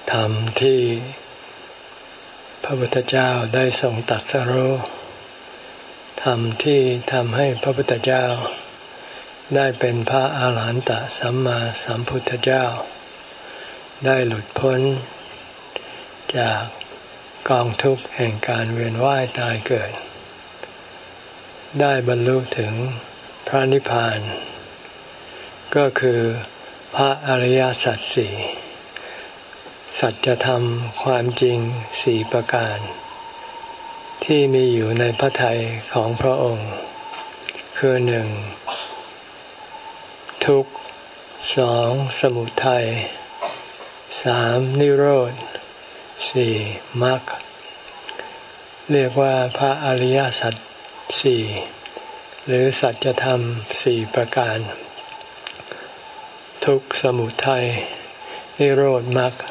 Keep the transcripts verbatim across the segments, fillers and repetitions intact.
ธรรมที่พระพุทธเจ้าได้ทรงตรัสรู้ธรรมที่ทำให้พระพุทธเจ้าได้เป็นพระอาหารหันตสัมมาสัมพุทธเจ้าได้หลุดพ้นจากกองทุกข์แห่งการเวียนว่ายตายเกิดได้บรรลุถึงพระนิพพานก็คือพระอริยสัจสี่สัจธรรมความจริงสี่ประการที่มีอยู่ในพระทัยของพระองค์คือหนึ่งทุกข์สองสมุทัยสามนิโรธสี่มรรคเรียกว่าพระอริยสัจสี่หรือสัจธรรมสี่ประการทุกข์สมุทัยนิโรธมรรค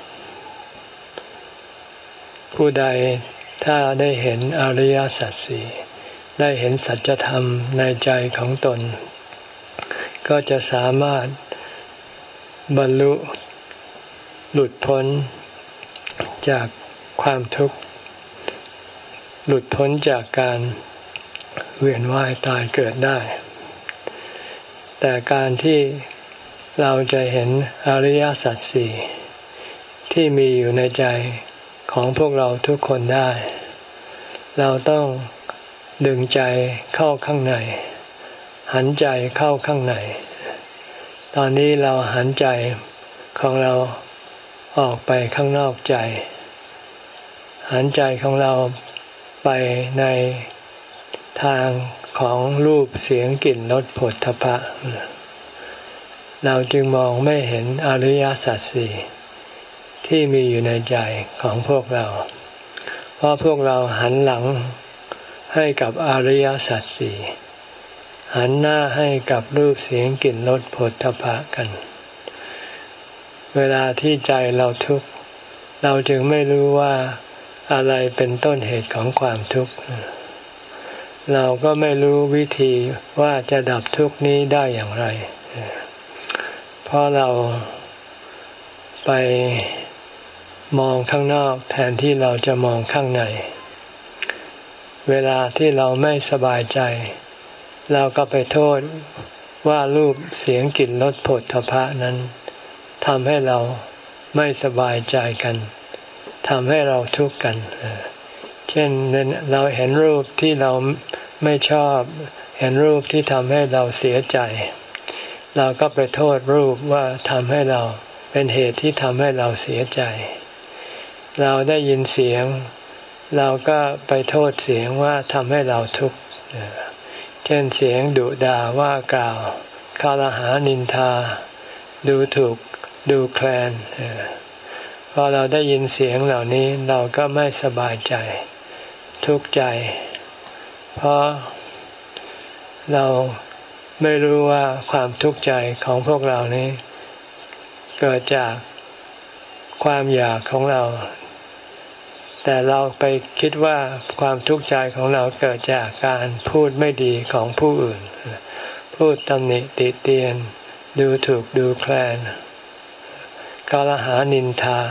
ผู้ใดถ้าได้เห็นอริยสัจสี่ได้เห็นสัจธรรมในใจของตนก็จะสามารถบรรลุหลุดพ้นจากความทุกข์หลุดพ้นจากการเวียนว่ายตายเกิดได้แต่การที่เราจะเห็นอริยสัจสี่ที่มีอยู่ในใจของพวกเราทุกคนได้เราต้องดึงใจเข้าข้างในหันใจเข้าข้างในตอนนี้เราหันใจของเราออกไปข้างนอกใจหันใจของเราไปในทางของรูปเสียงกลิ่นรสผลทพะเราจึงมองไม่เห็นอริยสัจสี่ที่มีอยู่ในใจของพวกเราเพราะพวกเราหันหลังให้กับอริยสัจสี่หันหน้าให้กับรูปเสียงกลิ่นรสผลทพะกันเวลาที่ใจเราทุกข์เราจึงไม่รู้ว่าอะไรเป็นต้นเหตุของความทุกข์เราก็ไม่รู้วิธีว่าจะดับทุกข์นี้ได้อย่างไรเพราะเราไปมองข้างนอกแทนที่เราจะมองข้างในเวลาที่เราไม่สบายใจเราก็ไปโทษว่ารูปเสียงกลิ่นรสผลทพะนั้นทำให้เราไม่สบายใจกันทำให้เราทุกข์กันเช่นเราเห็นรูปที่เราไม่ชอบเห็นรูปที่ทำให้เราเสียใจเราก็ไปโทษรูปว่าทำให้เราเป็นเหตุที่ทำให้เราเสียใจเราได้ยินเสียงเราก็ไปโทษเสียงว่าทำให้เราทุกข์เช่นเสียงดุด่าว่ากล่าวคาลหานินทาดูถูกดูแคลนพอเราได้ยินเสียงเหล่านี้เราก็ไม่สบายใจทุกข์ใจเพราะเราไม่รู้ว่าความทุกข์ใจของพวกเรานี้เกิดจากความอยากของเราแต่เราไปคิดว่าความทุกข์ใจของเราเกิดจากการพูดไม่ดีของผู้อื่นพูดตำหนิติเตียนดูถูกดูแคลนกล่าวหานินทา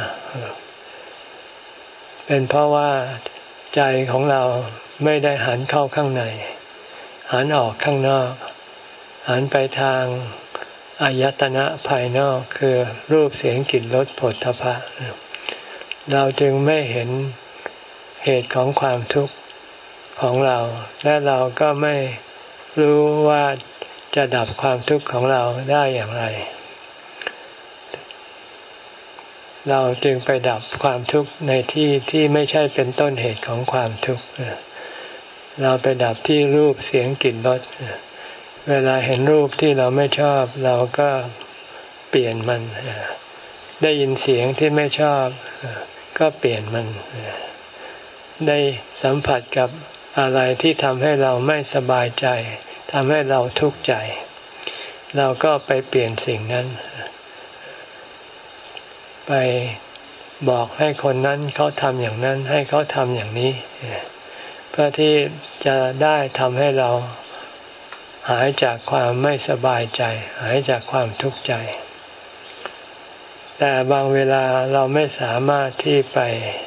เป็นเพราะว่าใจของเราไม่ได้หันเข้าข้างในหันออกข้างนอกหันไปทางอายตนะภายนอกคือรูปเสียงกลิ่นรสผลทพะเราจึงไม่เห็นเหตุของความทุกข์ของเราและเราก็ไม่รู้ว่าจะดับความทุกข์ของเราได้อย่างไรเราจึงไปดับความทุกข์ในที่ที่ไม่ใช่เป็นต้นเหตุของความทุกข์เราไปดับที่รูปเสียงกลิ่นรสเวลาเห็นรูปที่เราไม่ชอบเราก็เปลี่ยนมันได้ยินเสียงที่ไม่ชอบก็เปลี่ยนมันได้สัมผัสกับอะไรที่ทำให้เราไม่สบายใจทำให้เราทุกข์ใจเราก็ไปเปลี่ยนสิ่งนั้นไปบอกให้คนนั้นเขาทำอย่างนั้นให้เขาทำอย่างนี้เพื่อที่จะได้ทำให้เราหายจากความไม่สบายใจหายจากความทุกข์ใจแต่บางเวลาเราไม่สามารถที่ไป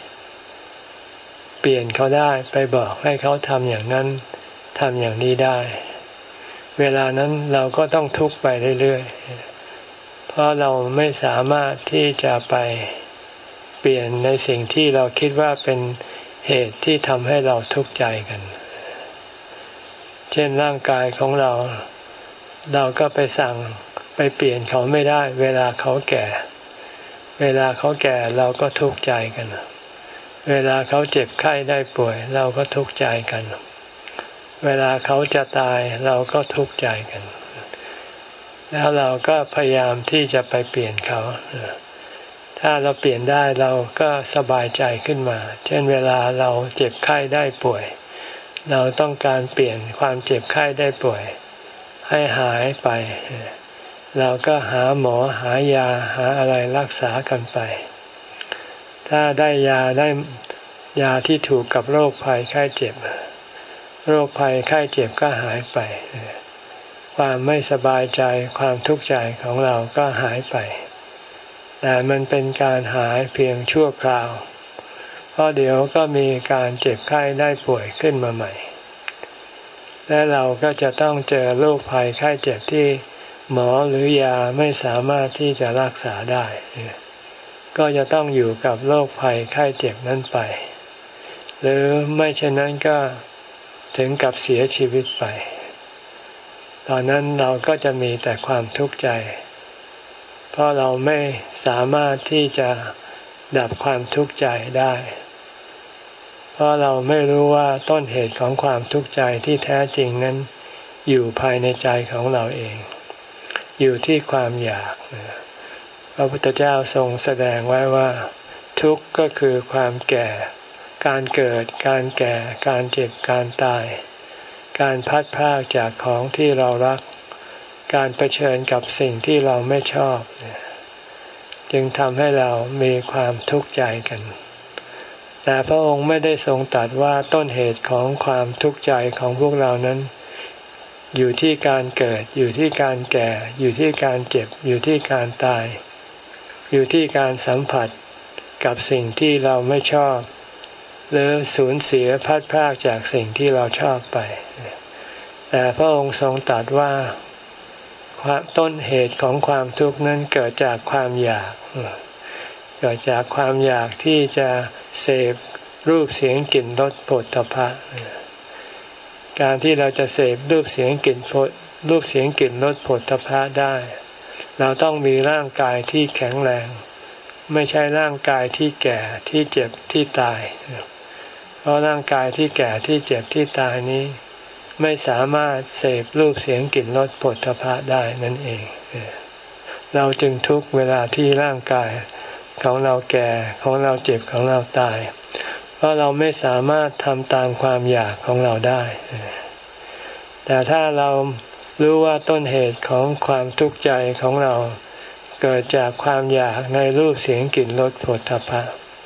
เปลี่ยนเขาได้ไปบอกให้เขาทำอย่างนั้นทำอย่างนี้ได้เวลานั้นเราก็ต้องทุกข์ไปเรื่อยๆเพราะเราไม่สามารถที่จะไปเปลี่ยนในสิ่งที่เราคิดว่าเป็นเหตุที่ทำให้เราทุกข์ใจกันเช่นร่างกายของเราเราก็ไปสั่งไปเปลี่ยนเขาไม่ได้เวลาเขาแก่เวลาเขาแก่เราก็ทุกข์ใจกันเวลาเขาเจ็บไข้ได้ป่วยเราก็ทุกข์ใจกันเวลาเขาจะตายเราก็ทุกข์ใจกันแล้วเราก็พยายามที่จะไปเปลี่ยนเขาถ้าเราเปลี่ยนได้เราก็สบายใจขึ้นมาเช่นเวลาเราเจ็บไข้ได้ป่วยเราต้องการเปลี่ยนความเจ็บไข้ได้ป่วยให้หายไปเราก็หาหมอหายาหาอะไรรักษากันไปถ้าได้ยาได้ยาที่ถูกกับโรคภัยไข้เจ็บโรคภัยไข้เจ็บก็หายไปความไม่สบายใจความทุกข์ใจของเราก็หายไปแต่มันเป็นการหายเพียงชั่วคราวเพราะเดี๋ยวก็มีการเจ็บไข้ได้ป่วยขึ้นมาใหม่และเราก็จะต้องเจอโรคภัยไข้เจ็บที่หมอหรือยาไม่สามารถที่จะรักษาได้ก็จะต้องอยู่กับโรคภัยไข้เจ็บนั้นไปหรือไม่เช่นนั้นก็ถึงกับเสียชีวิตไปตอนนั้นเราก็จะมีแต่ความทุกข์ใจเพราะเราไม่สามารถที่จะดับความทุกข์ใจได้เพราะเราไม่รู้ว่าต้นเหตุของความทุกข์ใจที่แท้จริงนั้นอยู่ภายในใจของเราเองอยู่ที่ความอยากพระพุทธเจ้าทรงแสดงไว้ว่าทุกข์ก็คือความแก่การเกิดการแก่การเจ็บการตายการพัดพรากจากของที่เรารักการเผชิญกับสิ่งที่เราไม่ชอบจึงทำให้เรามีความทุกข์ใจกันแต่พระองค์ไม่ได้ทรงตรัสว่าต้นเหตุของความทุกข์ใจของพวกเรานั้นอยู่ที่การเกิดอยู่ที่การแก่อยู่ที่การเจ็บอยู่ที่การตายอยู่ที่การสัมผัสกับสิ่งที่เราไม่ชอบหรือสูญเสียพัดพรากจากสิ่งที่เราชอบไปแต่พระองค์ทรงตรัสว่าต้นเหตุของความทุกข์นั้นเกิดจากความอยากเกิดจากความอยากที่จะเสพรูปเสียงกลิ่นรสโผฏฐัพพะการที่เราจะเสพรูปเสียงกลิ่นรูปเสียงกลิ่นรสโผฏฐัพพะได้เราต้องมีร่างกายที่แข็งแรงไม่ใช่ร่างกายที่แก่ที่เจ็บที่ตายเพราะร่างกายที่แก่ที่เจ็บที่ตายนี้ไม่สามารถเสพรูปเสียงกลิ่นรสโผฏฐัพพะได้นั่นเองเราจึงทุกข์เวลาที่ร่างกายของเราแก่ของเราเจ็บของเราตายเพราะเราไม่สามารถทำตามความอยากของเราได้แต่ถ้าเรารู้ว่าต้นเหตุของความทุกข์ใจของเราเกิดจากความอยากในรูปเสียงกลิ่นรสโผฏฐัพพะ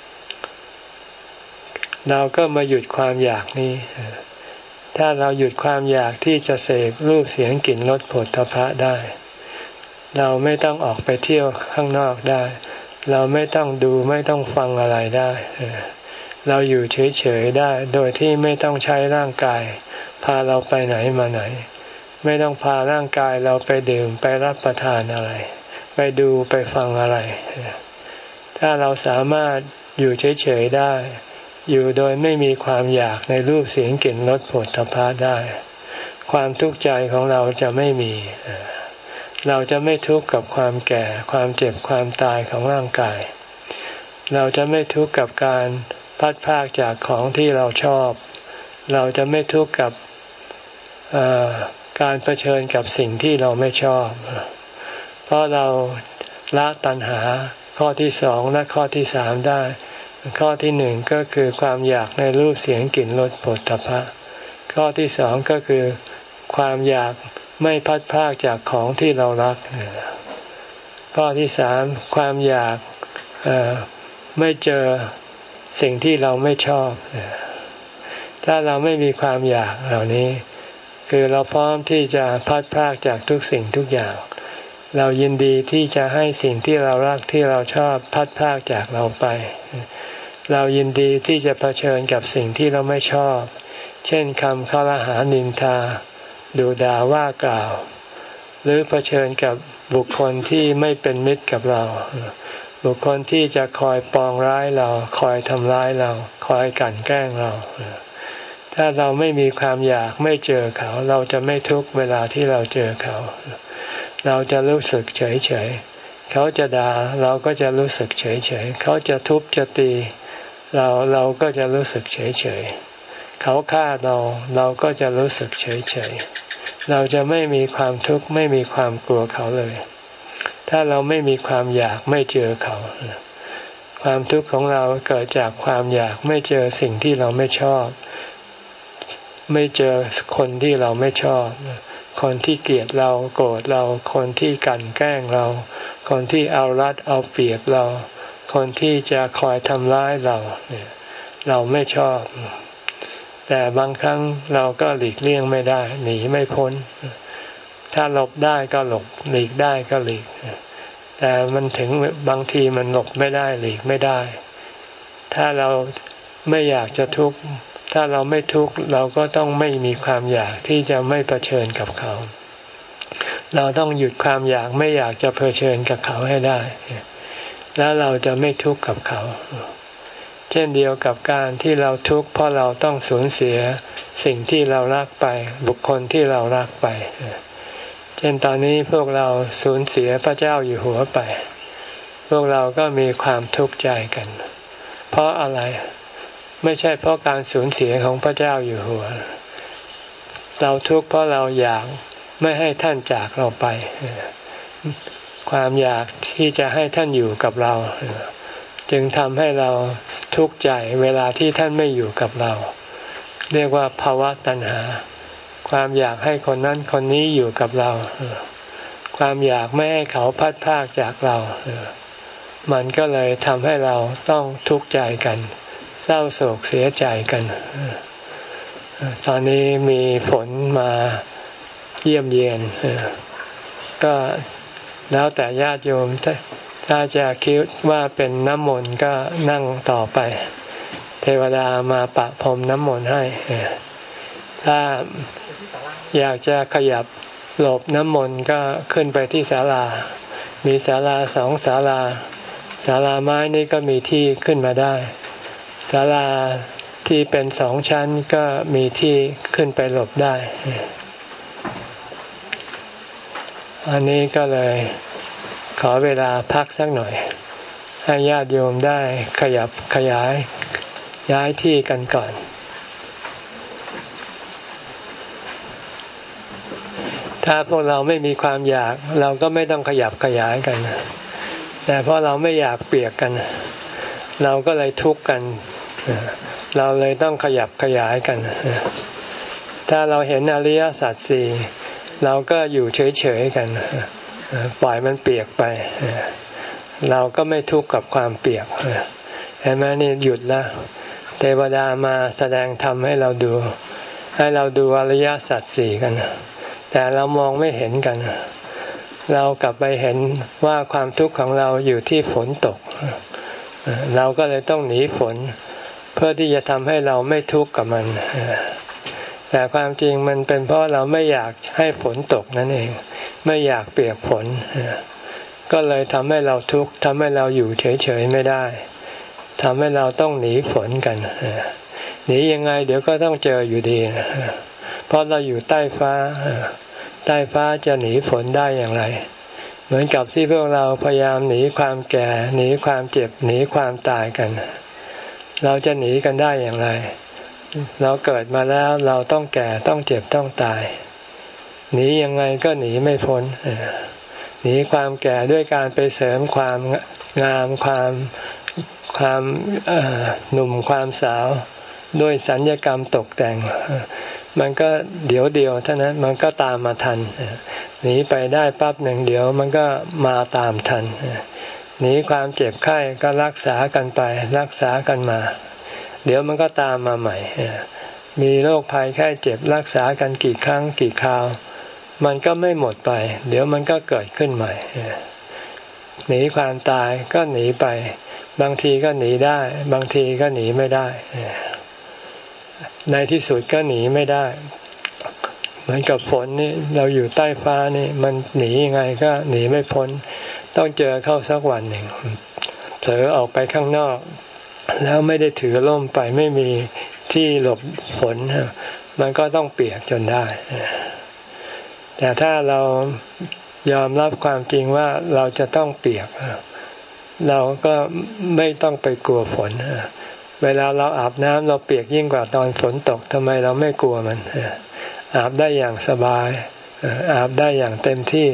เราก็มาหยุดความอยากนี้ถ้าเราหยุดความอยากที่จะเสพรูปเสียงกลิ่นรสโผฏฐัพพะได้เราไม่ต้องออกไปเที่ยวข้างนอกได้เราไม่ต้องดูไม่ต้องฟังอะไรได้เราอยู่เฉยๆได้โดยที่ไม่ต้องใช้ร่างกายพาเราไปไหนมาไหนไม่ต้องพาร่างกายเราไปดื่มไปรับประทานอะไรไปดูไปฟังอะไรถ้าเราสามารถอยู่เฉยๆได้อยู่โดยไม่มีความอยากในรูปเสียงกลิ่นรสโผฏฐัพพะได้ความทุกข์ใจของเราจะไม่มีเราจะไม่ทุกข์กับความแก่ความเจ็บความตายของร่างกายเราจะไม่ทุกข์กับการพัดพรากจากของที่เราชอบเราจะไม่ทุกข์กับการเผชิญกับสิ่งที่เราไม่ชอบเพราะเราละตัณหาข้อที่สองและข้อที่สามได้ข้อที่หนึ่งก็คือความอยากในรูปเสียงกลิ่นรสโผฏฐัพพะข้อที่สองก็คือความอยากไม่พัดพรากจากของที่เรารักข้อที่สามความอยากไม่เจอสิ่งที่เราไม่ชอบถ้าเราไม่มีความอยากเหล่านี้คือเราพร้อมที่จะพัดพรากจากทุกสิ่งทุกอย่างเรายินดีที่จะให้สิ่งที่เรารักที่เราชอบพัดพรากจากเราไปเรายินดีที่จะเผชิญกับสิ่งที่เราไม่ชอบเช่นคำคอรหานินทาดุด่าว่ากล่าวหรือเผชิญกับบุคคลที่ไม่เป็นมิตรกับเราบุคคลที่จะคอยปองร้ายเราคอยทำร้ายเราคอยกลั่นแกล้งเราถ้าเราไม่มีความอยากไม่เจอเขาเราจะไม่ทุกข์เวลาที่เราเจอเขาเราจะรู้สึกเฉยเฉยเขาจะด่าเราก็จะรู้สึกเฉยเฉยเขาจะทุบจะตีเราเราก็จะรู้สึกเฉยเฉยเขาฆ่าเราเราก็จะรู้สึกเฉยเฉยเราจะไม่มีความทุกข์ไม่มีความกลัวเขาเลยถ้าเราไม่มีความอยากไม่เจอเขาความทุกข์ของเราเกิดจากความอยากไม่เจอสิ่งที่เราไม่ชอบไม่เจอคนที่เราไม่ชอบคนที่เกลียดเราโกรธเราคนที่กลั่นแกล้งเราคนที่เอารัดเอาเปรียบเราคนที่จะคอยทำร้ายเราเนี่ยเราไม่ชอบแต่บางครั้งเราก็หลีกเลี่ยงไม่ได้หนีไม่พ้นถ้าหลบได้ก็หลบหลีกได้ก็หลีกแต่มันถึงบางทีมันหลบไม่ได้หลีกไม่ได้ถ้าเราไม่อยากจะทุกข์ถ้าเราไม่ทุกข์เราก็ต้องไม่มีความอยากที่จะไม่เผชิญกับเขาเราต้องหยุดความอยากไม่อยากจะเผชิญกับเขาให้ได้แล้วเราจะไม่ทุกข์กับเขาเช่นเดียวกับการที่เราทุกข์เพราะเราต้องสูญเสียสิ่งที่เรารักไปบุคคลที่เรารักไปเช่นตอนนี้พวกเราสูญเสียพระเจ้าอยู่หัวไปพวกเราก็มีความทุกข์ใจกันเพราะอะไรไม่ใช่เพราะการสูญเสียของพระเจ้าอยู่หัวเราทุกข์เพราะเราอยากไม่ให้ท่านจากเราไปความอยากที่จะให้ท่านอยู่กับเราจึงทำให้เราทุกข์ใจเวลาที่ท่านไม่อยู่กับเราเรียกว่าภาวะตัณหาความอยากให้คนนั้นคนนี้อยู่กับเราความอยากไม่ให้เขาพัดพรากจากเรามันก็เลยทำให้เราต้องทุกข์ใจกันเศร้าโศกเสียใจกันตอนนี้มีฝนมาเยี่ยมเยียนก็แล้วแต่ญาติโยมถ้าจะคิดว่าเป็นน้ำมนต์ก็นั่งต่อไปเทวดามาปะพรมน้ำมนต์ให้ถ้าอยากจะขยับหลบน้ำมนต์ก็ขึ้นไปที่ศาลามีศาลาสองศาลาศาลาไม้นี่ก็มีที่ขึ้นมาได้ศาลาที่เป็นสองชั้นก็มีที่ขึ้นไปหลบได้อันนี้ก็เลยขอเวลาพักสักหน่อยให้ญาติโยมได้ขยับขยายย้ายที่กันก่อนถ้าพวกเราไม่มีความอยากเราก็ไม่ต้องขยับขยายกันแต่เพราะเราไม่อยากเปียกกันเราก็เลยทุกข์กันเราเลยต้องขยับขยายกันถ้าเราเห็นอริยสัจสี่เราก็อยู่เฉยๆกันปล่อยมันเปียกไปเราก็ไม่ทุกข์กับความเปียกเห็นไหมนี่หยุดแล้วเทวดามาแสดงธรรมให้เราดูให้เราดูอริยสัจสี่กันแต่เรามองไม่เห็นกันเรากลับไปเห็นว่าความทุกข์ของเราอยู่ที่ฝนตกเราก็เลยต้องหนีฝนเพื่อที่จะทำให้เราไม่ทุกข์กับมันแต่ความจริงมันเป็นเพราะเราไม่อยากให้ฝนตกนั่นเองไม่อยากเปียกฝนก็เลยทำให้เราทุกข์ทำให้เราอยู่เฉยๆไม่ได้ทำให้เราต้องหนีฝนกันหนียังไงเดี๋ยวก็ต้องเจออยู่ดีเพราะเราอยู่ใต้ฟ้าใต้ฟ้าจะหนีฝนได้อย่างไรเหมือนกับที่พวกเราพยายามหนีความแก่หนีความเจ็บหนีความตายกันเราจะหนีกันได้อย่างไรเราเกิดมาแล้วเราต้องแก่ต้องเจ็บต้องตายหนียังไงก็หนีไม่พ้นหนีความแก่ด้วยการไปเสริมความงามความความหนุ่มความสาวด้วยสัญญกรรมตกแต่งมันก็เดี๋ยวเดียวเท่านั้นมันก็ตามมาทันหนีไปได้ปั๊บหนึ่งเดี๋ยวมันก็มาตามทันหนีความเจ็บไข้ก็รักษากันไปรักษากันมาเดี๋ยวมันก็ตามมาใหม่มีโรคภัยไข้เจ็บรักษากันกี่ครั้งกี่คราวมันก็ไม่หมดไปเดี๋ยวมันก็เกิดขึ้นใหม่หนีความตายก็หนีไปบางทีก็หนีได้บางทีก็หนีไม่ได้ในที่สุดก็หนีไม่ได้เหมือนกับฝนนี่เราอยู่ใต้ฟ้านี่มันหนียังไงก็หนีไม่พ้นต้องเจอเข้าสักวันหนึ่งเผลอออกไปข้างนอกแล้วไม่ได้ถือร่มไปไม่มีที่หลบฝนมันก็ต้องเปียกจนได้แต่ถ้าเรายอมรับความจริงว่าเราจะต้องเปียกเราก็ไม่ต้องไปกลัวฝนเวลาเราอาบน้ำเราเปียกยิ่งกว่าตอนฝนตกทำไมเราไม่กลัวมันอาบได้อย่างสบายอาบได้อย่างเต็มที่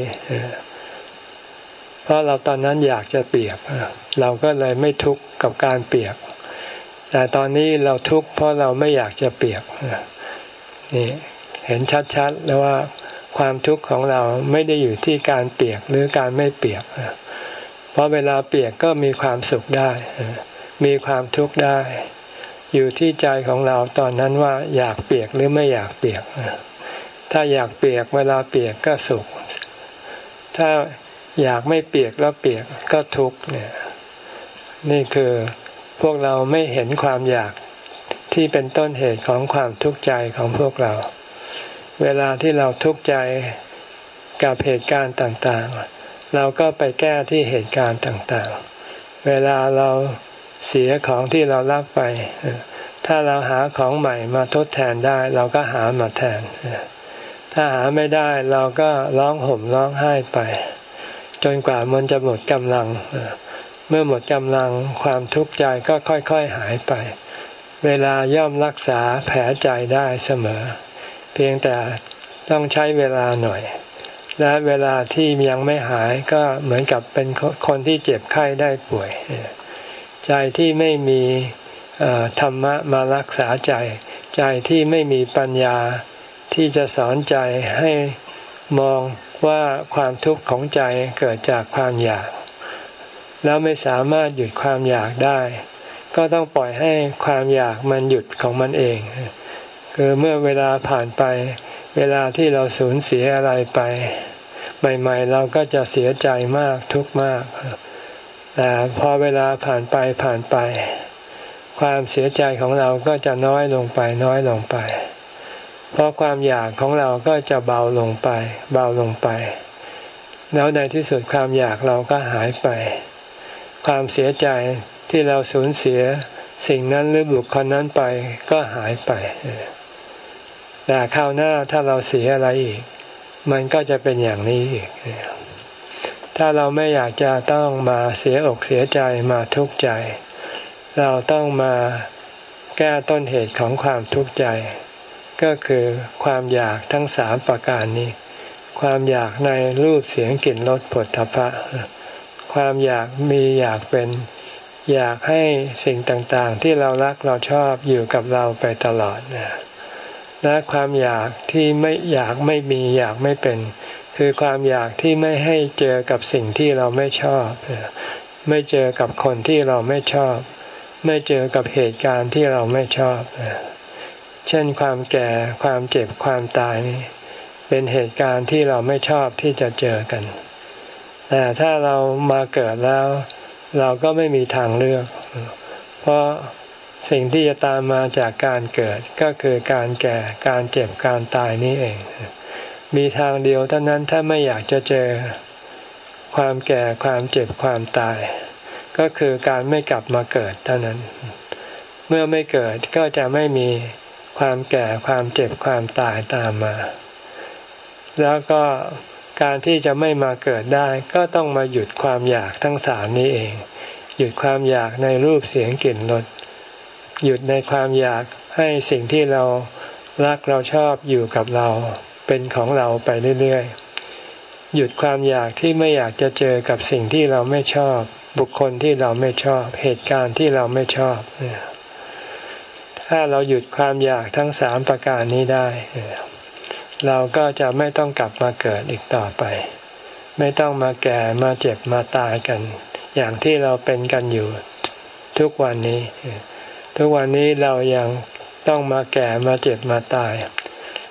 เพราะเราตอนนั้นอยากจะเปียกเราก็เลยไม่ทุกข์กับการเปียกแต่ตอนนี้เราทุกข์เพราะเราไม่อยากจะเปียกนี่เห็นชัดๆแล้วว่าความทุกข์ของเราไม่ได้อยู่ที่การเปียกหรือการไม่เปียกเพราะเวลาเปียกก็มีความสุขได้มีความทุกข์ได้อยู่ที่ใจของเราตอนนั้นว่าอยากเปียกหรือไม่อยากเปียกถ้าอยากเปียกเวลาเปียกก็สุขถ้าอยากไม่เปียกแล้วเปียกก็ทุกข์เนี่ยนี่คือพวกเราไม่เห็นความอยากที่เป็นต้นเหตุของความทุกข์ใจของพวกเราเวลาที่เราทุกข์ใจกับเหตุการณ์ต่างๆเราก็ไปแก้ที่เหตุการณ์ต่างๆเวลาเราเสียของที่เรารักไปถ้าเราหาของใหม่มาทดแทนได้เราก็หามาแทนถ้าหาไม่ได้เราก็ร้องห่มร้องไห้ไปจนกว่ามันจะหมดกำลังเมื่อหมดกำลังความทุกข์ใจก็ค่อยๆหายไปเวลาย่อมรักษาแผลใจได้เสมอเพียงแต่ต้องใช้เวลาหน่อยและเวลาที่ยังไม่หายก็เหมือนกับเป็นคนที่เจ็บไข้ได้ป่วยใจที่ไม่มีธรรมะมารักษาใจใจที่ไม่มีปัญญาที่จะสอนใจให้มองว่าความทุกข์ของใจเกิดจากความอยากแล้วไม่สามารถหยุดความอยากได้ก็ต้องปล่อยให้ความอยากมันหยุดของมันเองคือเมื่อเวลาผ่านไปเวลาที่เราสูญเสียอะไรไปใหม่ๆเราก็จะเสียใจมากทุกข์มากแต่พอเวลาผ่านไปผ่านไปความเสียใจของเราก็จะน้อยลงไปน้อยลงไปเพราะความอยากของเราก็จะเบาลงไปเบาลงไปแล้วในที่สุดความอยากเราก็หายไปความเสียใจที่เราสูญเสียสิ่งนั้นหรือบุคคลนั้นไปก็หายไปแต่คราวหน้าถ้าเราเสียอะไรอีกมันก็จะเป็นอย่างนี้อีกถ้าเราไม่อยากจะต้องมาเสียอกเสียใจมาทุกข์ใจเราต้องมาแก้ต้นเหตุของความทุกข์ใจก็คือความอยากทั้งสามประการนี้ความอยากในรูปเสียงกลิ่นรสผลทพะความอยากมีอยากเป็นอยากให้สิ่งต่างๆที่เรารักเราชอบอยู่กับเราไปตลอดและความอยากที่ไม่อยากไม่มีอยากไม่เป็นคือความอยากที่ไม่ให้เจอกับสิ่งที่เราไม่ชอบไม่เจอกับคนที่เราไม่ชอบไม่เจอกับเหตุการณ์ที่เราไม่ชอบเช่นความแก่ความเจ็บความตายนี่เป็นเหตุการณ์ที่เราไม่ชอบที่จะเจอกันแต่ถ้าเรามาเกิดแล้วเราก็ไม่มีทางเลือกเพราะสิ่งที่จะตามมาจากการเกิดก็คือการแก่การเจ็บการตายนี่เองมีทางเดียวเท่านั้นถ้าไม่อยากจะเจอความแก่ความเจ็บความตายก็คือการไม่กลับมาเกิดเท่านั้นเมื่อไม่เกิดก็จะไม่มีความแก่ความเจ็บความตายตามมาแล้วก็การที่จะไม่มาเกิดได้ก็ต้องมาหยุดความอยากทั้งสามนี้เองหยุดความอยากในรูปเสียงกลิ่นรสหยุดในความอยากให้สิ่งที่เรารักเราชอบอยู่กับเราเป็นของเราไปเรื่อยๆหยุดความอยากที่ไม่อยากจะเจอกับสิ่งที่เราไม่ชอบบุคคลที่เราไม่ชอบเหตุการณ์ที่เราไม่ชอบถ้าเราหยุดความอยากทั้งสามประการนี้ได้เราก็จะไม่ต้องกลับมาเกิดอีกต่อไปไม่ต้องมาแก่มาเจ็บมาตายกันอย่างที่เราเป็นกันอยู่ทุกวันนี้ทุกวันนี้เรายังต้องมาแก่มาเจ็บมาตาย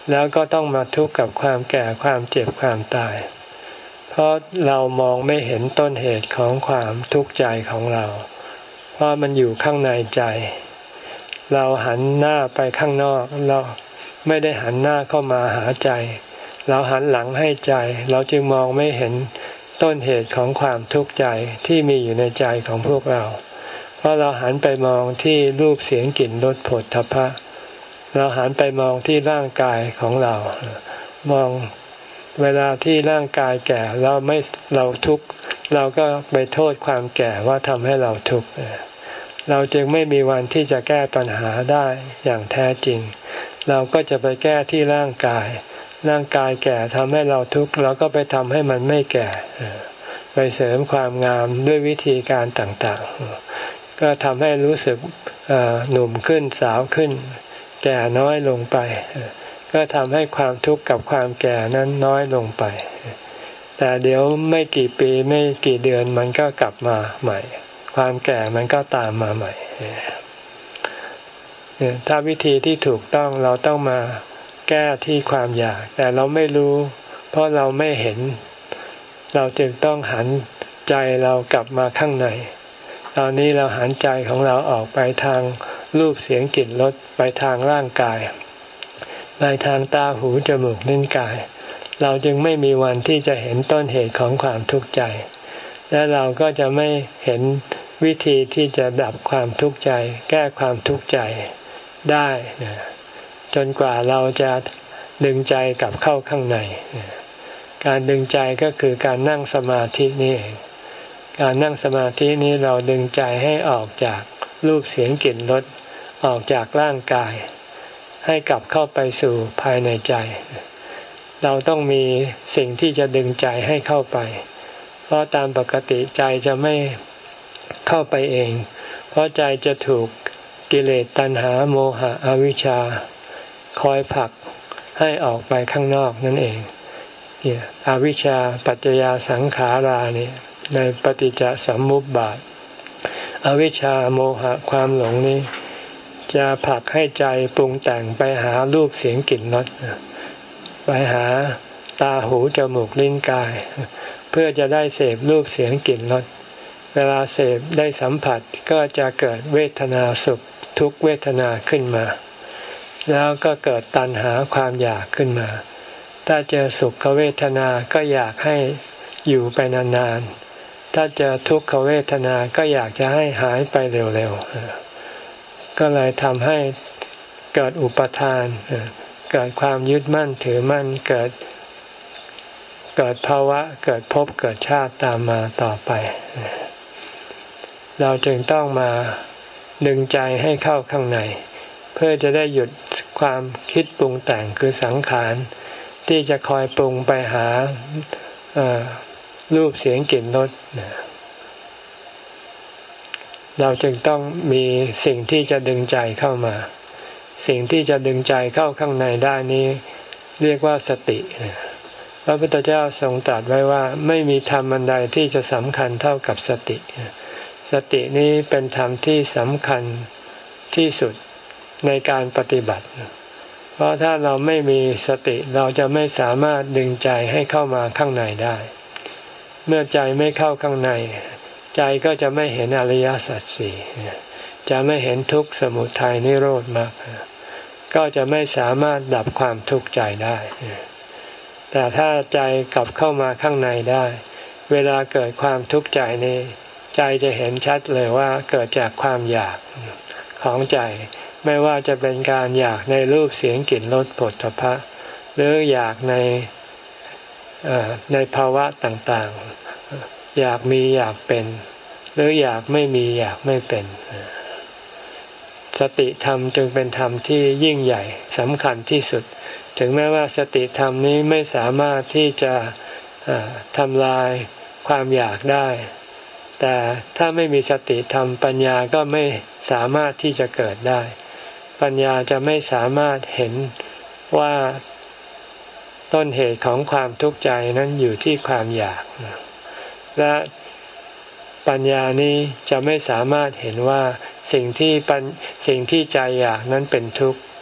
แล้วก็ต้องมาทุกข์กับความแก่ความเจ็บความตายเพราะเรามองไม่เห็นต้นเหตุของความทุกข์ใจของเราเพราะมันอยู่ข้างในใจเราหันหน้าไปข้างนอกเราไม่ได้หันหน้าเข้ามาหาใจเราหันหลังให้ใจเราจึงมองไม่เห็นต้นเหตุของความทุกข์ใจที่มีอยู่ในใจของพวกเราเพราะเราหันไปมองที่รูปเสียงกลิ่นรสผลทพะเราหันไปมองที่ร่างกายของเรามองเวลาที่ร่างกายแก่เราไม่เราทุกข์เราก็ไปโทษความแก่ว่าทำให้เราทุกข์เราจึงไม่มีวันที่จะแก้ปัญหาได้อย่างแท้จริงเราก็จะไปแก้ที่ร่างกายร่างกายแก่ทำให้เราทุกข์เราก็ไปทำให้มันไม่แก่ไปเสริมความงามด้วยวิธีการต่างๆก็ทำให้รู้สึกหนุ่มขึ้นสาวขึ้นแก่น้อยลงไปก็ทำให้ความทุกข์กับความแก่นั้นน้อยลงไปแต่เดี๋ยวไม่กี่ปีไม่กี่เดือนมันก็กลับมาใหม่ความแก่มันก็ตามมาใหม่ถ้าวิธีที่ถูกต้องเราต้องมาแก้ที่ความอยากแต่เราไม่รู้เพราะเราไม่เห็นเราจึงต้องหันใจเรากลับมาข้างในตอนนี้เราหันใจของเราออกไปทางรูปเสียงกลิ่นรสไปทางร่างกายไปทางตาหูจมูกลิ้นกายเราจึงไม่มีวันที่จะเห็นต้นเหตุของความทุกข์ใจและเราก็จะไม่เห็นวิธีที่จะดับความทุกข์ใจแก้ความทุกข์ใจได้จนกว่าเราจะดึงใจกลับเข้าข้างในการดึงใจก็คือการนั่งสมาธินี่เองการนั่งสมาธินี้เราดึงใจให้ออกจากรูปเสียงกลิ่นรสออกจากร่างกายให้กลับเข้าไปสู่ภายในใจเราต้องมีสิ่งที่จะดึงใจให้เข้าไปเพราะตามปกติใจจะไม่เข้าไปเองเพราะใจจะถูกกิเลสตัณหาโมหะอวิชชาคอยผลักให้ออกไปข้างนอกนั่นเองเนี่ยอวิชชาปัจจยาสังขารานี่ในปฏิจจสมุปบาทอวิชชาโมหะความหลงนี้จะผลักให้ใจปรุงแต่งไปหารูปเสียงกลิ่นรสไปหาตาหูจมูกลิ้นกายเพื่อจะได้เสพรูปเสียงกลิ่นรสเวลาเสพได้สัมผัสก็จะเกิดเวทนาสุขทุกขเวทนาขึ้นมาแล้วก็เกิดตัณหาความอยากขึ้นมาถ้าเจอสุขเวทนาก็อยากให้อยู่ไปนานๆถ้าเจอทุกขเวทนาก็อยากจะให้หายไปเร็วๆก็เลยทำให้เกิดอุปทานเกิดความยึดมั่นถือมั่นเกิดเกิดภาวะเกิดภพเกิดชาติตามมาต่อไปเราจึงต้องมาดึงใจให้เข้าข้างในเพื่อจะได้หยุดความคิดปรุงแต่งคือสังขารที่จะคอยปรุงไปหารูปเสียงกลิ่นรสเราจึงต้องมีสิ่งที่จะดึงใจเข้ามาสิ่งที่จะดึงใจเข้าข้างในได้นี้เรียกว่าสติพระพุทธเจ้าทรงตรัสไว้ว่าไม่มีธรรมอันใดที่จะสำคัญเท่ากับสติสตินี้เป็นธรรมที่สำคัญที่สุดในการปฏิบัติเพราะถ้าเราไม่มีสติเราจะไม่สามารถดึงใจให้เข้ามาข้างในได้เมื่อใจไม่เข้าข้างในใจก็จะไม่เห็นอริยสัจสี่จะไม่เห็นทุกข์สมุทัยนิโรธมรรคก็จะไม่สามารถดับความทุกข์ใจได้แต่ถ้าใจกลับเข้ามาข้างในได้เวลาเกิดความทุกข์ใจนี้ใจจะเห็นชัดเลยว่าเกิดจากความอยากของใจไม่ว่าจะเป็นการอยากในรูปเสียงกลิ่นรสโผฏฐัพพะหรืออยากในในภาวะต่างๆอยากมีอยากเป็นหรืออยากไม่มีอยากไม่เป็นสติธรรมจึงเป็นธรรมที่ยิ่งใหญ่สำคัญที่สุดถึงแม้ว่าสติธรรมนี้ไม่สามารถที่จะทำลายความอยากได้แต่ถ้าไม่มีสติธรรมปัญญาก็ไม่สามารถที่จะเกิดได้ปัญญาจะไม่สามารถเห็นว่าต้นเหตุของความทุกข์ใจนั้นอยู่ที่ความอยากและปัญญานี้จะไม่สามารถเห็นว่าสิ่งที่ปัญสิ่งที่ใจอยากนั้นเป็นทุกข์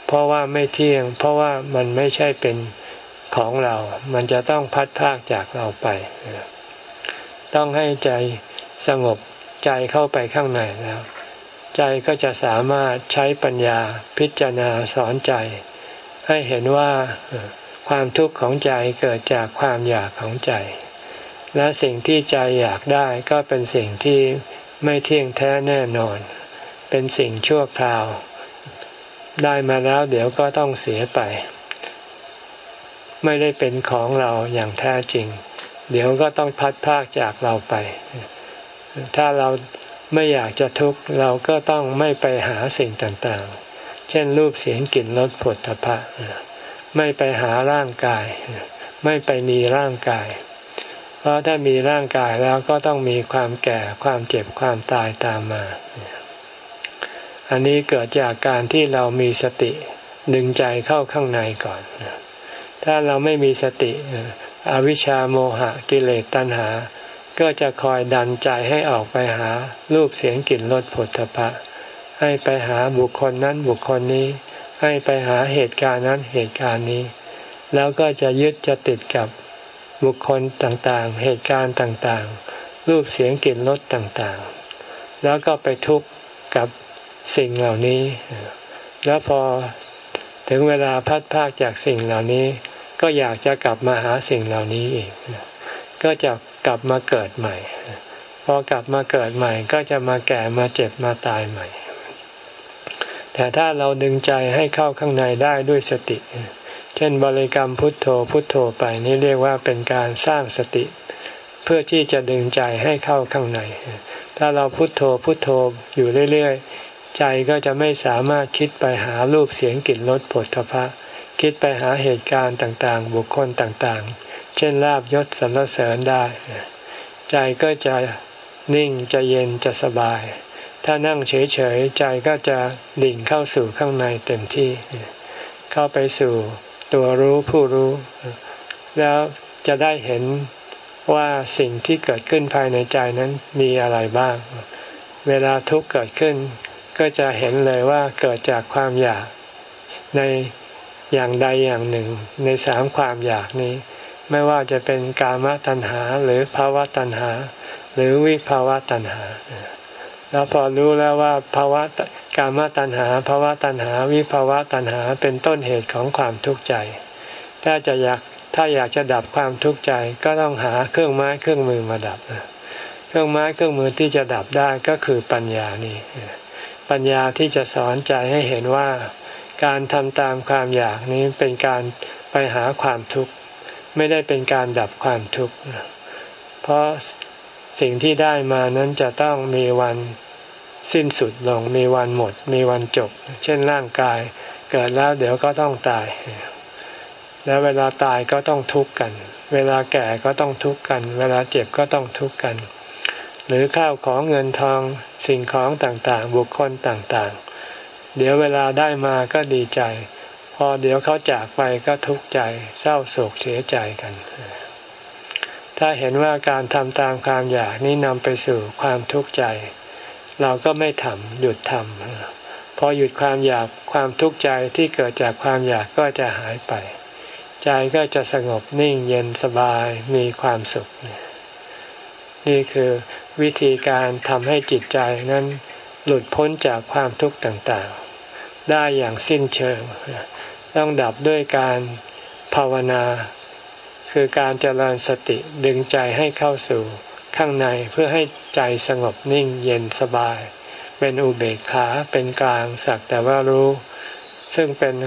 เพราะว่าไม่เที่ยงเพราะว่ามันไม่ใช่เป็นของเรามันจะต้องพัดพรากจากเราไปต้องให้ใจสงบใจเข้าไปข้างในแล้วใจก็จะสามารถใช้ปัญญาพิจารณาสอนใจให้เห็นว่าความทุกข์ของใจเกิดจากความอยากของใจและสิ่งที่ใจอยากได้ก็เป็นสิ่งที่ไม่เที่ยงแท้แน่นอนเป็นสิ่งชั่วคราวได้มาแล้วเดี๋ยวก็ต้องเสียไปไม่ได้เป็นของเราอย่างแท้จริงเดี๋ยวก็ต้องพัดพรากจากเราไปถ้าเราไม่อยากจะทุกข์เราก็ต้องไม่ไปหาสิ่งต่างๆเช่นรูปเสียงกลิ่นรสผลทพะไม่ไปหาร่างกายไม่ไปมีร่างกายเพราะถ้ามีร่างกายแล้วก็ต้องมีความแก่ความเจ็บความตายตามมาอันนี้เกิดจากการที่เรามีสติดึงใจเข้าข้างในก่อนถ้าเราไม่มีสติอวิชชาโมหะกิเลสตัณหาก็จะคอยดันใจให้ออกไปหารูปเสียงกลิ่นรสผลทพะให้ไปหาบุคคลนั้นบุคคลนี้ให้ไปหาเหตุการณ์นั้นเหตุการณ์นี้แล้วก็จะยึดจะติดกับบุคคลต่างๆเหตุการณ์ต่างๆรูปเสียงกลิ่นรสต่างๆแล้วก็ไปทุกข์กับสิ่งเหล่านี้แล้วพอถึงเวลาพัดพรากจากสิ่งเหล่านี้ก็อยากจะกลับมาหาสิ่งเหล่านี้อีกก็จะกลับมาเกิดใหม่พอกลับมาเกิดใหม่ก็จะมาแก่มาเจ็บมาตายใหม่แต่ถ้าเราดึงใจให้เข้าข้างในได้ด้วยสติเช่นบริกรรมพุทโธพุทโธไปนี่เรียกว่าเป็นการสร้างสติเพื่อที่จะดึงใจให้เข้าข้างในถ้าเราพุทโธพุทโธอยู่เรื่อยๆใจก็จะไม่สามารถคิดไปหารูปเสียงกลิ่นรสผลทพะคิดไปหาเหตุการณ์ต่างๆบุคคลต่างๆเช่นลาภยศสรรเสริญได้ใจก็จะนิ่งจะเย็นจะสบายถ้านั่งเฉยๆใจก็จะดิ่งเข้าสู่ข้างในเต็มที่เข้าไปสู่ตัวรู้ผู้รู้แล้วจะได้เห็นว่าสิ่งที่เกิดขึ้นภายในใจนั้นมีอะไรบ้างเวลาทุกข์เกิดขึ้นก็จะเห็นเลยว่าเกิดจากความอยากในอย่างใดอย่างหนึ่งในสามความอยากนี้ไม่ว่าจะเป็นกามตัณหาหรือภาวะตัณหาหรือวิภาวะตัณหาแล้วพอรู้แล้วว่าภาวะกามตัณหาภาวะตัณหาวิภาวะตัณหาเป็นต้นเหตุของความทุกข์ใจถ้าจะอยากถ้าอยากจะดับความทุกข์ใจก็ต้องหาเครื่องไม้เครื่องมือมาดับเครื่องไม้เครื่องมือที่จะดับได้ก็คือปัญญานี่ปัญญาที่จะสอนใจให้เห็นว่าการทำตามความอยากนี้เป็นการไปหาความทุกข์ไม่ได้เป็นการดับความทุกข์เพราะสิ่งที่ได้มานั้นจะต้องมีวันสิ้นสุดลงมีวันหมดมีวันจบเช่นร่างกายเกิดแล้วเดี๋ยวก็ต้องตายแล้วเวลาตายก็ต้องทุกข์กันเวลาแก่ก็ต้องทุกข์กันเวลาเจ็บก็ต้องทุกข์กันหรือข้าวของเงินทองสิ่งของต่างๆบุคคลต่างๆเดี๋ยวเวลาได้มาก็ดีใจพอเดี๋ยวเขาจากไปก็ทุกข์ใจเศร้าโศกเสียใจกันถ้าเห็นว่าการทำตามความอยากนี้นำไปสู่ความทุกข์ใจเราก็ไม่ทำหยุดทำพอหยุดความอยากความทุกข์ใจที่เกิดจากความอยากก็จะหายไปใจก็จะสงบนิ่งเย็นสบายมีความสุขนี่คือวิธีการทำให้จิตใจนั้นหลุดพ้นจากความทุกข์ต่างๆได้อย่างสิ้นเชิงต้องดับด้วยการภาวนาคือการเจริญสติดึงใจให้เข้าสู่ข้างในเพื่อให้ใจสงบนิ่งเย็นสบายเป็นอุเบกขาเป็นกลางสักแต่ว่ารู้ซึ่งเป็น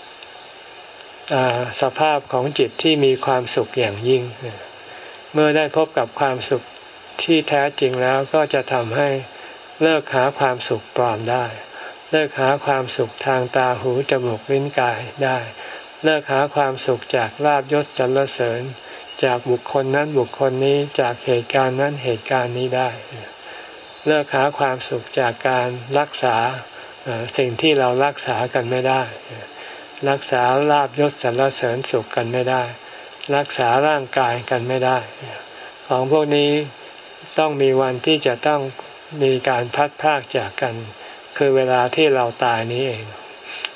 สภาพของจิตที่มีความสุขอย่างยิ่งเมื่อได้พบกับความสุขที่แท้จริงแล้วก็จะทำให้เลิกหาความสุขปลอมได้เลิกหาความสุขทางตาหูจมูกลิ้นกายได้เลิกหาความสุขจากลาภยศสรรเสริญจากบุคคลนั้นบุคคลนี้จากเหตุการณ์นั้นเหตุการณ์นี้ได้เลิกหาความสุขจากการรักษาสิ่งที่เรารักษากันไม่ได้รักษาลาภยศสรรเสริญสุขกันไม่ได้รักษาร่างกายกันไม่ได้ของพวกนี้ต้องมีวันที่จะต้องมีการพัดพรากจากกันคือเวลาที่เราตายนี้เอง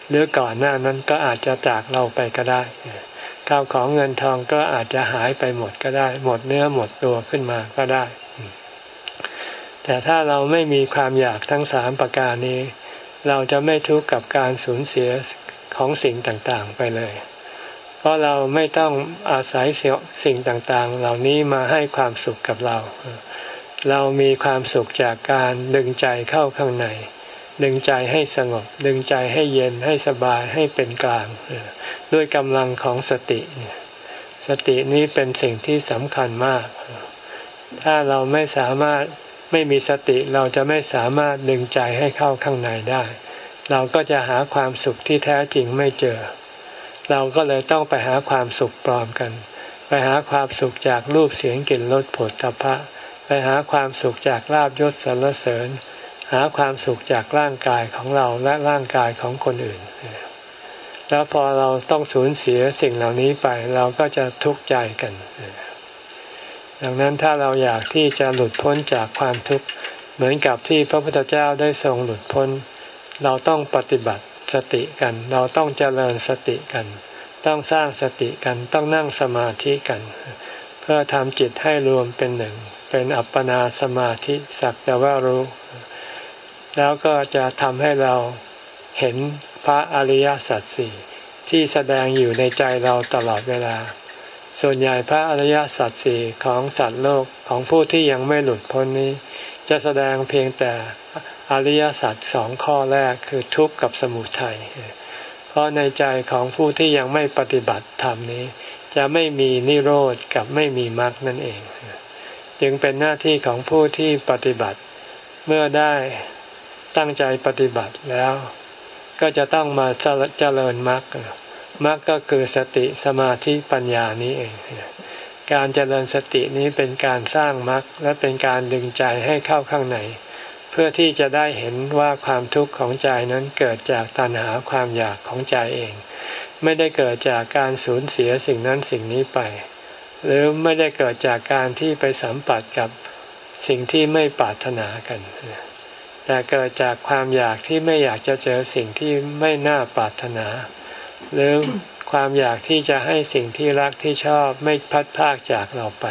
หรือก่อนหน้านั้นก็อาจจะจากเราไปก็ได้ข้าวของเงินทองก็อาจจะหายไปหมดก็ได้หมดเนื้อหมดตัวขึ้นมาก็ได้แต่ถ้าเราไม่มีความอยากทั้งสามประการนี้เราจะไม่ทุกข์กับการสูญเสียของสิ่งต่างๆไปเลยเพราะเราไม่ต้องอาศัยสิ่งต่างๆเหล่านี้มาให้ความสุขกับเราเรามีความสุขจากการดึงใจเข้าข้างในดึงใจให้สงบดึงใจให้เย็นให้สบายให้เป็นกลางด้วยกำลังของสติสตินี้เป็นสิ่งที่สำคัญมากถ้าเราไม่สามารถไม่มีสติเราจะไม่สามารถดึงใจให้เข้าข้างในได้เราก็จะหาความสุขที่แท้จริงไม่เจอเราก็เลยต้องไปหาความสุขปลอมกันไปหาความสุขจากรูปเสียงกลิ่นรสโผฏฐัพพะไปหาความสุขจากลาภยศสรรเสริญหาความสุขจากร่างกายของเราและร่างกายของคนอื่นแล้วพอเราต้องสูญเสียสิ่งเหล่านี้ไปเราก็จะทุกข์ใจกันดังนั้นถ้าเราอยากที่จะหลุดพ้นจากความทุกข์เหมือนกับที่พระพุทธเจ้าได้ทรงหลุดพ้นเราต้องปฏิบัติสติกันเราต้องเจริญสติกันต้องสร้างสติกันต้องนั่งสมาธิกันเพื่อทำจิตให้รวมเป็นหนึ่งเป็นอัปปนาสมาธิสักแต่ว่ารู้แล้วก็จะทำให้เราเห็นพระอริยสัจสี่ที่แสดงอยู่ในใจเราตลอดเวลาส่วนใหญ่พระอริยสัจสี่ของสัตว์โลกของผู้ที่ยังไม่หลุดพ้นนี้จะแสดงเพียงแต่อริยสัจสองข้อแรกคือทุกข์กับสมุทัยเพราะในใจของผู้ที่ยังไม่ปฏิบัติธรรมนี้จะไม่มีนิโรธกับไม่มีมรรคนั่นเองจึงเป็นหน้าที่ของผู้ที่ปฏิบัติเมื่อได้ตั้งใจปฏิบัติแล้วก็จะต้องมาเจริญมรรคมรรคก็คือสติสมาธิปัญญานี้เองการเจริญสตินี้เป็นการสร้างมรรคและเป็นการดึงใจให้เข้าข้างในเพื่อที่จะได้เห็นว่าความทุกข์ของใจนั้นเกิดจากตัณหาความอยากของใจเองไม่ได้เกิดจากการสูญเสียสิ่งนั้นสิ่งนี้ไปหรือไม่ได้เกิดจากการที่ไปสัมผัสกับสิ่งที่ไม่ปรารถนากันแต่เกิดจากความอยากที่ไม่อยากจะเจอสิ่งที่ไม่น่าปรารถนาหรือความอยากที่จะให้สิ่งที่รักที่ชอบไม่พัดพรากจากเราไป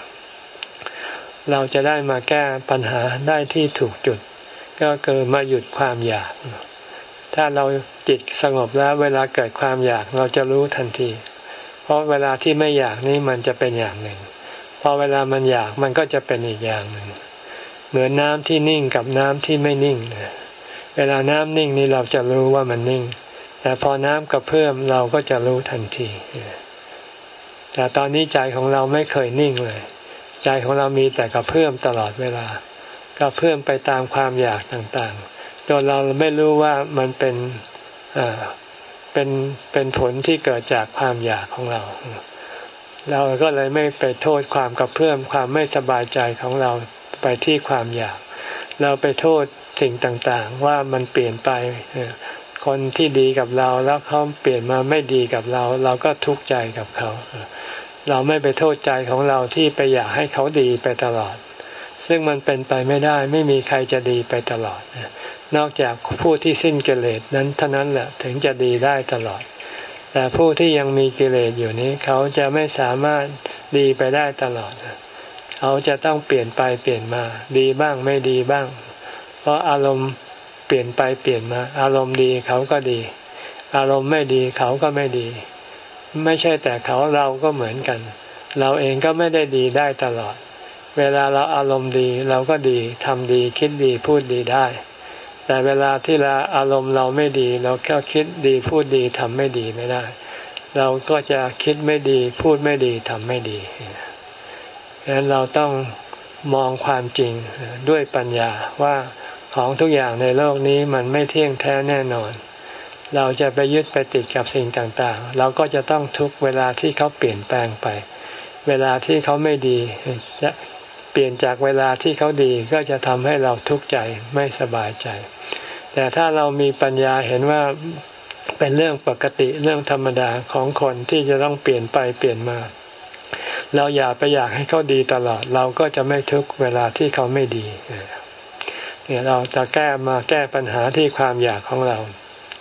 เราจะได้มาแก้ปัญหาได้ที่ถูกจุดก็คือมาหยุดความอยากถ้าเราจิตสงบแล้วเวลาเกิดความอยากเราจะรู้ทันทีเพราะเวลาที่ไม่อยากนี่มันจะเป็นอย่างหนึ่งพอเวลามันอยากมันก็จะเป็นอีกอย่างหนึ่งเหมือนน้ำที่นิ่งกับน้ำที่ไม่นิ่งเวลาน้ำนิ่งนี่เราจะรู้ว่ามันนิ่งแต่พอน้ำกระเพื่อมเราก็จะรู้ทันทีแต่ตอนนี้ใจของเราไม่เคยนิ่งเลยใจของเรามีแต่กระเพื่อมตลอดเวลากระเพื่อมไปตามความอยากต่างๆจนเราไม่รู้ว่ามันเป็นอ่าเป็นเป็นผลที่เกิดจากความอยากของเราเราก็เลยไม่ไปโทษความกระเพื่อมความไม่สบายใจของเราไปที่ความอยากเราไปโทษสิ่งต่างๆว่ามันเปลี่ยนไปคนที่ดีกับเราแล้วเขาเปลี่ยนมาไม่ดีกับเราเราก็ทุกข์ใจกับเขาเราไม่ไปโทษใจของเราที่ไปอยากให้เขาดีไปตลอดซึ่งมันเป็นไปไม่ได้ไม่มีใครจะดีไปตลอดนอกจากผู้ที่สิ้นกิเลสนั้นเท่านั้นแหละถึงจะดีได้ตลอดแต่ผู้ที่ยังมีกิเลสอยู่นี้เขาจะไม่สามารถดีไปได้ตลอดเขาจะต้องเปลี่ยนไปเปลี่ยนมาดีบ้างไม่ดีบ้างเพราะอารมณ์เปลี่ยนไปเปลี่ยนมาอารมณ์ดีเขาก็ดีอารมณ์ไม่ดีเขาก็ไม่ดีไม่ใช่แต่เขาเราก็เหมือนกันเราเองก็ไม่ได้ดีได้ตลอดเวลาเราอารมณ์ดีเราก็ดีทำดีคิดดีพูดดีได้แต่เวลาที่เราอารมณ์เราไม่ดีเราก็คิดดีพูดดีทำไม่ดีไม่ได้เราก็จะคิดไม่ดีพูดไม่ดีทำไม่ดีฉะนั้นเราต้องมองความจริงด้วยปัญญาว่าของทุกอย่างในโลกนี้มันไม่เที่ยงแท้แน่นอนเราจะไปยึดไปติดกับสิ่งต่างๆเราก็จะต้องทุกเวลาที่เขาเปลี่ยนแปลงไปเวลาที่เขาไม่ดีจะเปลี่ยนจากเวลาที่เขาดีก็จะทำให้เราทุกข์ใจไม่สบายใจแต่ถ้าเรามีปัญญาเห็นว่าเป็นเรื่องปกติเรื่องธรรมดาของคนที่จะต้องเปลี่ยนไปเปลี่ยนมาเราอย่าไปอยากให้เขาดีตลอดเราก็จะไม่ทุกข์เวลาที่เขาไม่ดีเนี่ยเราจะแก้มาแก้ปัญหาที่ความอยากของเรา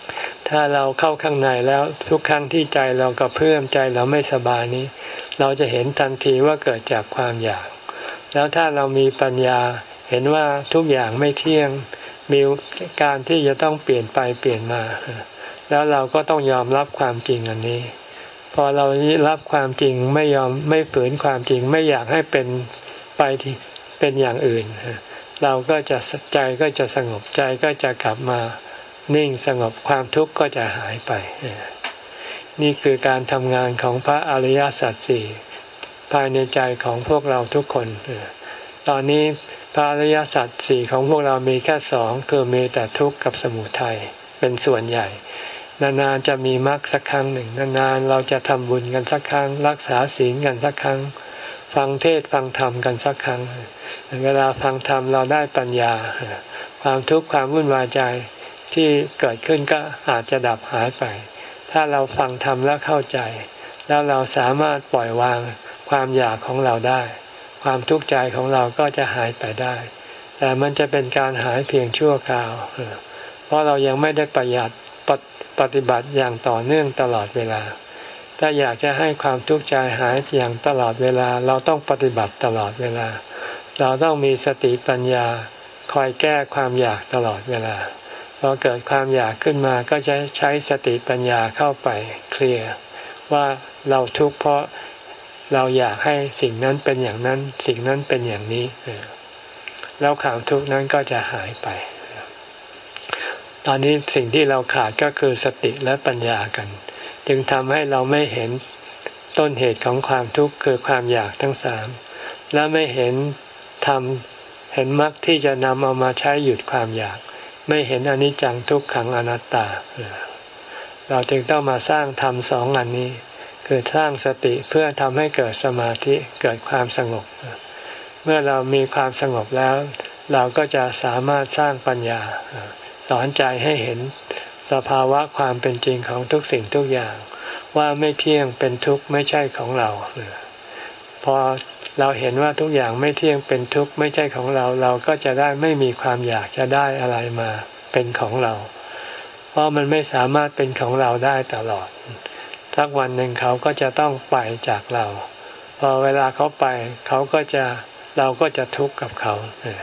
ถ้าเราเข้าข้างในแล้วทุกครั้งที่ใจเรากระเพื่อมใจเราไม่สบายนี้เราจะเห็นทันทีว่าเกิดจากความอยากแล้วถ้าเรามีปัญญาเห็นว่าทุกอย่างไม่เที่ยงมีการที่จะต้องเปลี่ยนไปเปลี่ยนมาแล้วเราก็ต้องยอมรับความจริงอันนี้พอเรารับความจริงไม่ยอมไม่ฝืนความจริงไม่อยากให้เป็นไปที่เป็นอย่างอื่นเราก็จะใจก็จะสงบใจก็จะกลับมานิ่งสงบความทุกข์ก็จะหายไปนี่คือการทำงานของพระอริยสัจสี่ภายในใจของพวกเราทุกคนตอนนี้พระอริยสัจสี่ของพวกเรามีแค่สองคือมีแต่ทุกข์กับสมุทัยเป็นส่วนใหญ่นานๆจะมีมรรคสักครั้งหนึ่งนานๆเราจะทำบุญกันสักครั้งรักษาศีลกันสักครั้งฟังเทศฟังธรรมกันสักครั้งเวลาฟังธรรมเราได้ปัญญาความทุกข์ความวุ่นวายใจที่เกิดขึ้นก็อาจจะดับหายไปถ้าเราฟังธรรมแล้วเข้าใจแล้วเราสามารถปล่อยวางความอยากของเราได้ความทุกข์ใจของเราก็จะหายไปได้แต่มันจะเป็นการหายเพียงชั่วคราวเพราะเรายังไม่ได้ประหยัดปฏิบัติอย่างต่อเนื่องตลอดเวลาถ้าอยากจะให้ความทุกข์ใจหายอย่างตลอดเวลาเราต้องปฏิบัติตลอดเวลาเราต้องมีสติปัญญาคอยแก้ความอยากตลอดเวลาพอเกิดความอยากขึ้นมาก็จะใช้สติปัญญาเข้าไปเคลียร์ว่าเราทุกข์เพราะเราอยากให้สิ่งนั้นเป็นอย่างนั้นสิ่งนั้นเป็นอย่างนี้แล้วความทุกข์นั้นก็จะหายไปตอนนี้สิ่งที่เราขาดก็คือสติและปัญญากันจึงทำให้เราไม่เห็นต้นเหตุของความทุกข์คือความอยากทั้งสามและไม่เห็นธรรมเห็นมรรคที่จะนำเอามาใช้หยุดความอยากไม่เห็นอนิจจังทุกขังอนัตตาเราจึงต้องมาสร้างธรรมสองอันนี้คือสร้างสติเพื่อทำให้เกิดสมาธิเกิดความสงบเมื่อเรามีความสงบแล้วเราก็จะสามารถสร้างปัญญาสอนใจให้เห็นสภาวะความเป็นจริงของทุกสิ่งทุกอย่างว่าไม่เที่ยงเป็นทุกข์ไม่ใช่ของเราพอเราเห็นว่าทุกอย่างไม่เที่ยงเป็นทุกข์ไม่ใช่ของเราเราก็จะได้ไม่มีความอยากจะได้อะไรมาเป็นของเราเพราะมันไม่สามารถเป็นของเราได้ตลอดสักวันหนึ่งเขาก็จะต้องไปจากเราพอเวลาเขาไปเขาก็จะเราก็จะทุกข์กับเขา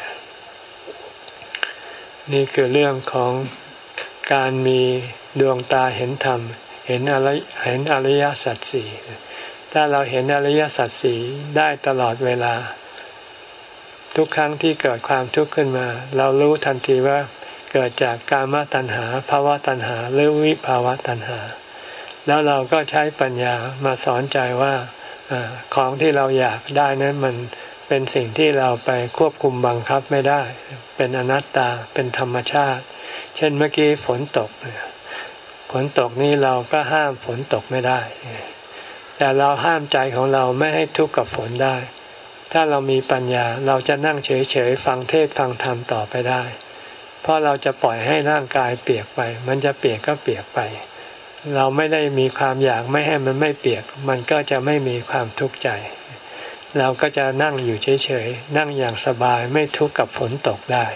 นี่คือเรื่องของการมีดวงตาเห็นธรรมเห็นอริเห็นอริยสัจสี่ถ้าเราเห็นอริยสัจสี่ได้ตลอดเวลาทุกครั้งที่เกิดความทุกข์ขึ้นมาเรารู้ทันทีว่าเกิดจากกามตัณหาภวตัณหาหรือวิภาวะตัณหาแล้วเราก็ใช้ปัญญามาสอนใจว่าของที่เราอยากได้นั้นมันเป็นสิ่งที่เราไปควบคุมบังคับไม่ได้เป็นอนัตตาเป็นธรรมชาติเช่นเมื่อกี้ฝนตกฝนตกนี่เราก็ห้ามฝนตกไม่ได้แต่เราห้ามใจของเราไม่ให้ทุกข์กับฝนได้ถ้าเรามีปัญญาเราจะนั่งเฉยๆฟังเทศฟังธรรมต่อไปได้เพราะเราจะปล่อยให้ร่างกายเปียกไปมันจะเปียกก็เปียกไปเราไม่ได้มีความอยากไม่ให้มันไม่เปียกมันก็จะไม่มีความทุกข์ใจเราก็จะนั่งอยู่เฉยๆนั่งอย่างสบายไม่ทุกข์กับฝนตกได้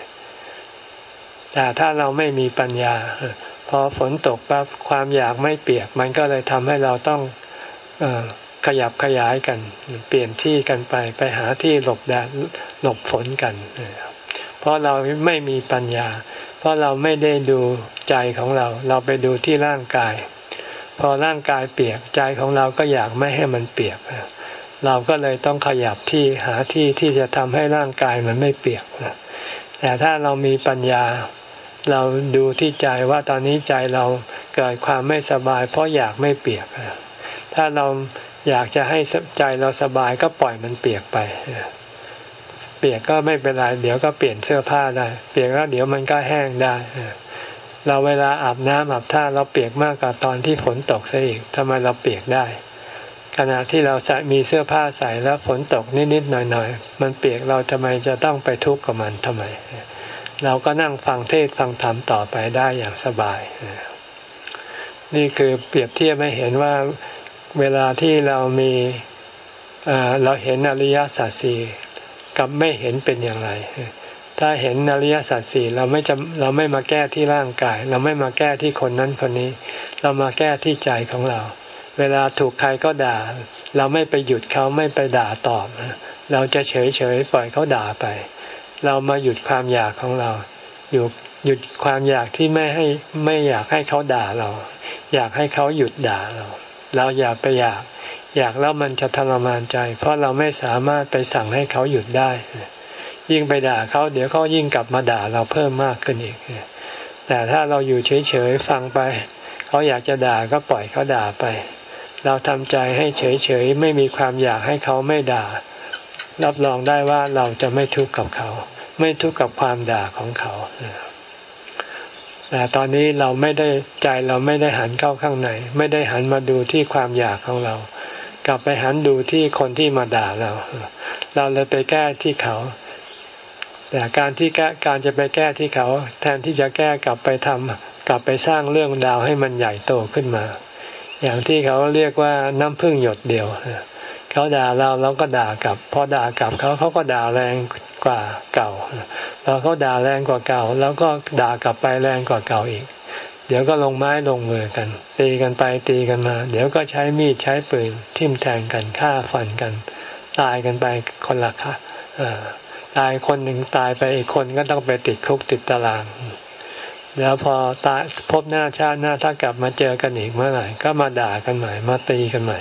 แต่ถ้าเราไม่มีปัญญาพอฝนตกปั๊บความอยากไม่เปียกมันก็เลยทำให้เราต้องเอ่อขยับขยายกันเปลี่ยนที่กันไปไปหาที่หลบแดดหลบฝนกันเพราะเราไม่มีปัญญาเพราะเราไม่ได้ดูใจของเราเราไปดูที่ร่างกายพอร่างกายเปียกใจของเราก็อยากไม่ให้มันเปียกเราก็เลยต้องขยับที่หาที่ที่จะทำให้ร่างกายมันไม่เปียกแต่ถ้าเรามีปัญญาเราดูที่ใจว่าตอนนี้ใจเราเกิดความไม่สบายเพราะอยากไม่เปียกถ้าเราอยากจะให้ใจเราสบายก็ปล่อยมันเปียกไปเปียกก็ไม่เป็นไรเดี๋ยวก็เปลี่ยนเสื้อผ้าได้เปียกแล้วเดี๋ยวมันก็แห้งได้เราเวลาอาบน้ำอาบท่าเราเปียกมากกว่าตอนที่ฝนตกซะอีกทำไมเราเปียกได้ขณะที่เราใส่มีเสื้อผ้าใส่แล้วฝนตกนิดๆหน่อยๆมันเปียกเราทำไมจะต้องไปทุกข์กับมันทำไมเราก็นั่งฟังเทศฟังธรรมต่อไปได้อย่างสบายนี่คือเปรียบเทียบให้เห็นว่าเวลาที่เรามีเราเห็นอริยสัจสี่กับไม่เห็นเป็นอย่างไรถ้าเห็นอริยสัจสี่เราไม่จำเราไม่มาแก้ที่ร่างกายเราไม่มาแก้ที่คนนั้นคนนี้เรามาแก้ที่ใจของเราเวลาถูกใครก็ด่าเราไม่ไปหยุดเขาไม่ไปด่าตอบเราจะเฉยเฉยปล่อยเขาด่าไปเรามาหยุดความอยากของเราหยุดหยุดความอยากที่ไม่ให้ไม่อยากให้เขาด่าเราอยากให้เขาหยุดด่าเราเราอย่าไปอยากอยากแล้วมันจะทรมานใจเพราะเราไม่สามารถไปสั่งให้เขาหยุดได้ยิ่งไปด่าเขาเดี๋ยวเขายิ่งกลับมาด่าเราเพิ่มมากขึ้นอีกแต่ถ้าเราอยู่เฉยๆฟังไปเขาอยากจะด่าก็ปล่อยเขาด่าไปเราทำใจให้เฉยๆไม่มีความอยากให้เขาไม่ด่ารับรองได้ว่าเราจะไม่ทุกข์กับเขาไม่ทุกข์กับความด่าของเขาแต่ตอนนี้เราไม่ได้ใจเราไม่ได้หันเข้าข้างในไม่ได้หันมาดูที่ความอยากของเรากลับไปหันดูที่คนที่มาด่าเราเราเลยไปแก้ที่เขาแต่การที่แก้การจะไปแก้ที่เขาแทนที่จะแก้กลับไปทำกลับไปสร้างเรื่องราวให้มันใหญ่โตขึ้นมาอย่างที่เขาเรียกว่าน้ำผึ้งหยดเดียวเขาด่าเราเราก็ด่ากลับพอด่ากลับเขาเขาก็ด่าแรงกว่าเก่าพอเขาด่าแรงกว่าเก่าแล้วก็ด่ากลับไปแรงกว่าเก่าอีกเดี๋ยวก็ลงไม้ลงมือกันตีกันไปตีกันมาเดี๋ยวก็ใช้มีดใช้ปืนทิ่มแทงกันฆ่าฟันกันตายกันไปคนละค่ะตายคนหนึ่งตายไปอีกคนก็ต้องไปติดคุกติดตารางแล้วพอตายพบหน้าชาติหน้าถ้ากลับมาเจอกันอีกเมื่อไหร่ก็มาด่ากันใหม่มาตีกันใหม่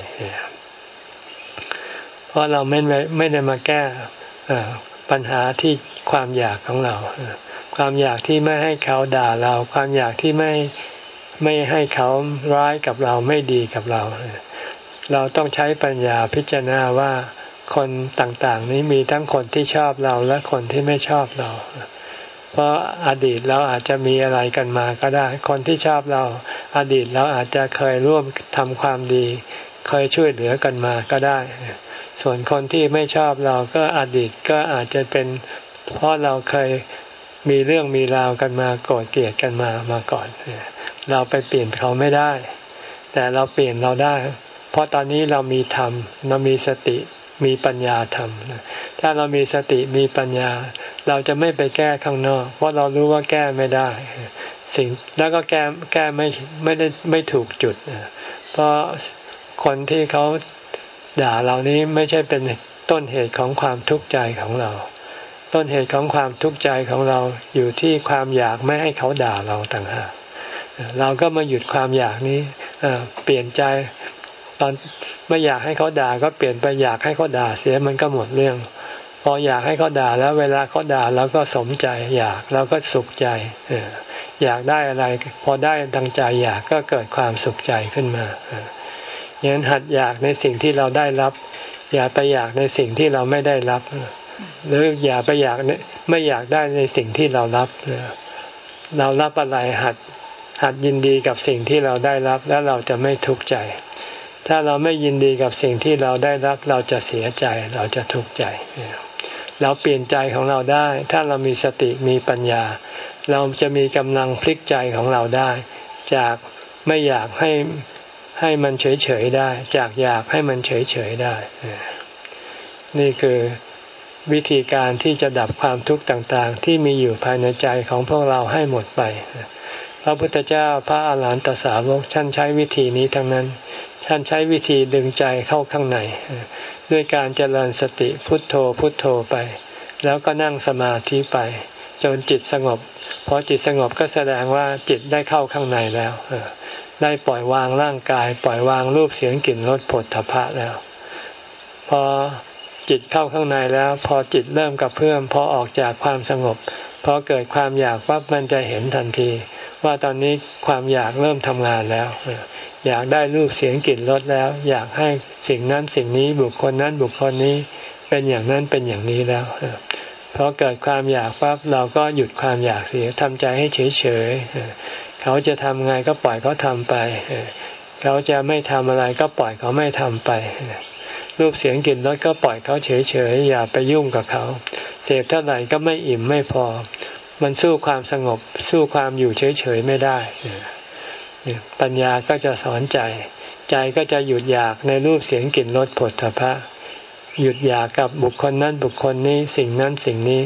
เพราะเราไม่ไม่ได้มาแก้ปัญหาที่ความอยากของเราความอยากที่ไม่ให้เขาด่าเราความอยากที่ไม่ไม่ให้เขาร้ายกับเราไม่ดีกับเราเราต้องใช้ปัญญาพิจารณาว่าคนต่างๆนี้มีทั้งคนที่ชอบเราและคนที่ไม่ชอบเราเพราะอดีตเราอาจจะมีอะไรกันมาก็ได้คนที่ชอบเราอดีตเราอาจจะเคยร่วมทำความดีเคยช่วยเหลือกันมาก็ได้ส่วนคนที่ไม่ชอบเราก็อดีตก็อาจจะเป็นเพราะเราเคยมีเรื่องมีราวกันมาโกรธเกลียดกันมามาก่อนเราไปเปลี่ยนเขาไม่ได้แต่เราเปลี่ยนเราได้เพราะตอนนี้เรามีธรรมเรามีสติมีปัญญาธรรมถ้าเรามีสติมีปัญญาเราจะไม่ไปแก้ข้างนอกเพราะเรารู้ว่าแก้ไม่ได้สิ่งแล้วก็แก้แก้ไม่ไม่ได้ไม่ถูกจุดเพราะคนที่เขาด่าเรานี้ไม่ใช่เป็นต้นเหตุของความทุกข์ใจของเราต้นเหตุของความทุกข์ใจของเราอยู่ที่ความอยากไม่ให้เขาด่าเราต่างหากเราก็มาหยุดความอยากนี้เปลี่ยนใจตอนไม่อยากให้เขาด่าก็เปลี่ยนไปอยากให้เขาด่าเสียมันก็หมดเรื่องพออยากให้เขาด่าแล้วเวลาเขาด่าเราก็สมใจอยากเราก็สุขใจอยากได้อะไรพอได้ดังใจอยากก็เกิดความสุขใจขึ้นมาอย่างนั้นหัดอยากในสิ่งที่เราได้รับอย่าไปอยากในสิ่งที่เราไม่ได้รับหรืออย่าไปอยากไม่อยากได้ในสิ่งที่เรารับเรารับอะไรหัดหัดยินดีกับสิ่งที่เราได้รับแล้วเราจะไม่ทุกข์ใจถ้าเราไม่ยินดีกับสิ่งที่เราได้รับเราจะเสียใจเราจะทุกข์ใจเราเปลี่ยนใจของเราได้ถ้าเรามีสติมีปัญญาเราจะมีกำลังพลิกใจของเราได้จากไม่อยากให้ให้มันเฉยๆได้จากอยากให้มันเฉยๆได้นี่คือวิธีการที่จะดับความทุกข์ต่างๆที่มีอยู่ภายในใจของพวกเราให้หมดไปพระพุทธเจ้าพระอาหารหันตสาวกท่านใช้วิธีนี้ทั้งนั้นท่านใช้วิธีดึงใจเข้าข้างในด้วยการเจริญสติพุทโธพุทโธไปแล้วก็นั่งสมาธิไปจนจิตสงบพอจิตสงบก็แสดงว่าจิตได้เข้าข้างในแล้วได้ปล่อยวางร่างกายปล่อยวางรูปเสียงกลิ่นรสผลทพะแล้วพอจิตเข้าข้างในแล้วพอจิตเริ่มกระเพื่อมพอออกจากความสงบพอเกิดความอยากปั๊บมันจะเห็นทันทีว่าตอนนี้ความอยากเริ่มทำงานแล้วอยากได้รูปเสียงกลิ่นรสแล้วอยากให้สิ่งนั้นสิ่งนี้บุคคลนั้นบุคคลนี้เป็นอย่างนั้นเป็นอย่างนี้แล้วพอเกิดความอยากปั๊บเราก็หยุดความอยากเสียทำใจให้เฉยๆเขาจะทำไงก็ปล่อยเขาทำไปเขาจะไม่ทำอะไรก็ปล่อยเขาไม่ทำไปรูปเสียงกลิ่นรสก็ปล่อยเขาเฉยๆอย่าไปยุ่งกับเขาเสพเท่าไหร่ก็ไม่อิ่มไม่พอมันสู้ความสงบสู้ความอยู่เฉยๆไม่ได้ปัญญาก็จะสอนใจใจก็จะหยุดอยากในรูปเสียงกลิ่นรสผลทพะหยุดอยากกับบุคคลนั้นบุคคลนี้สิ่งนั้นสิ่งนี้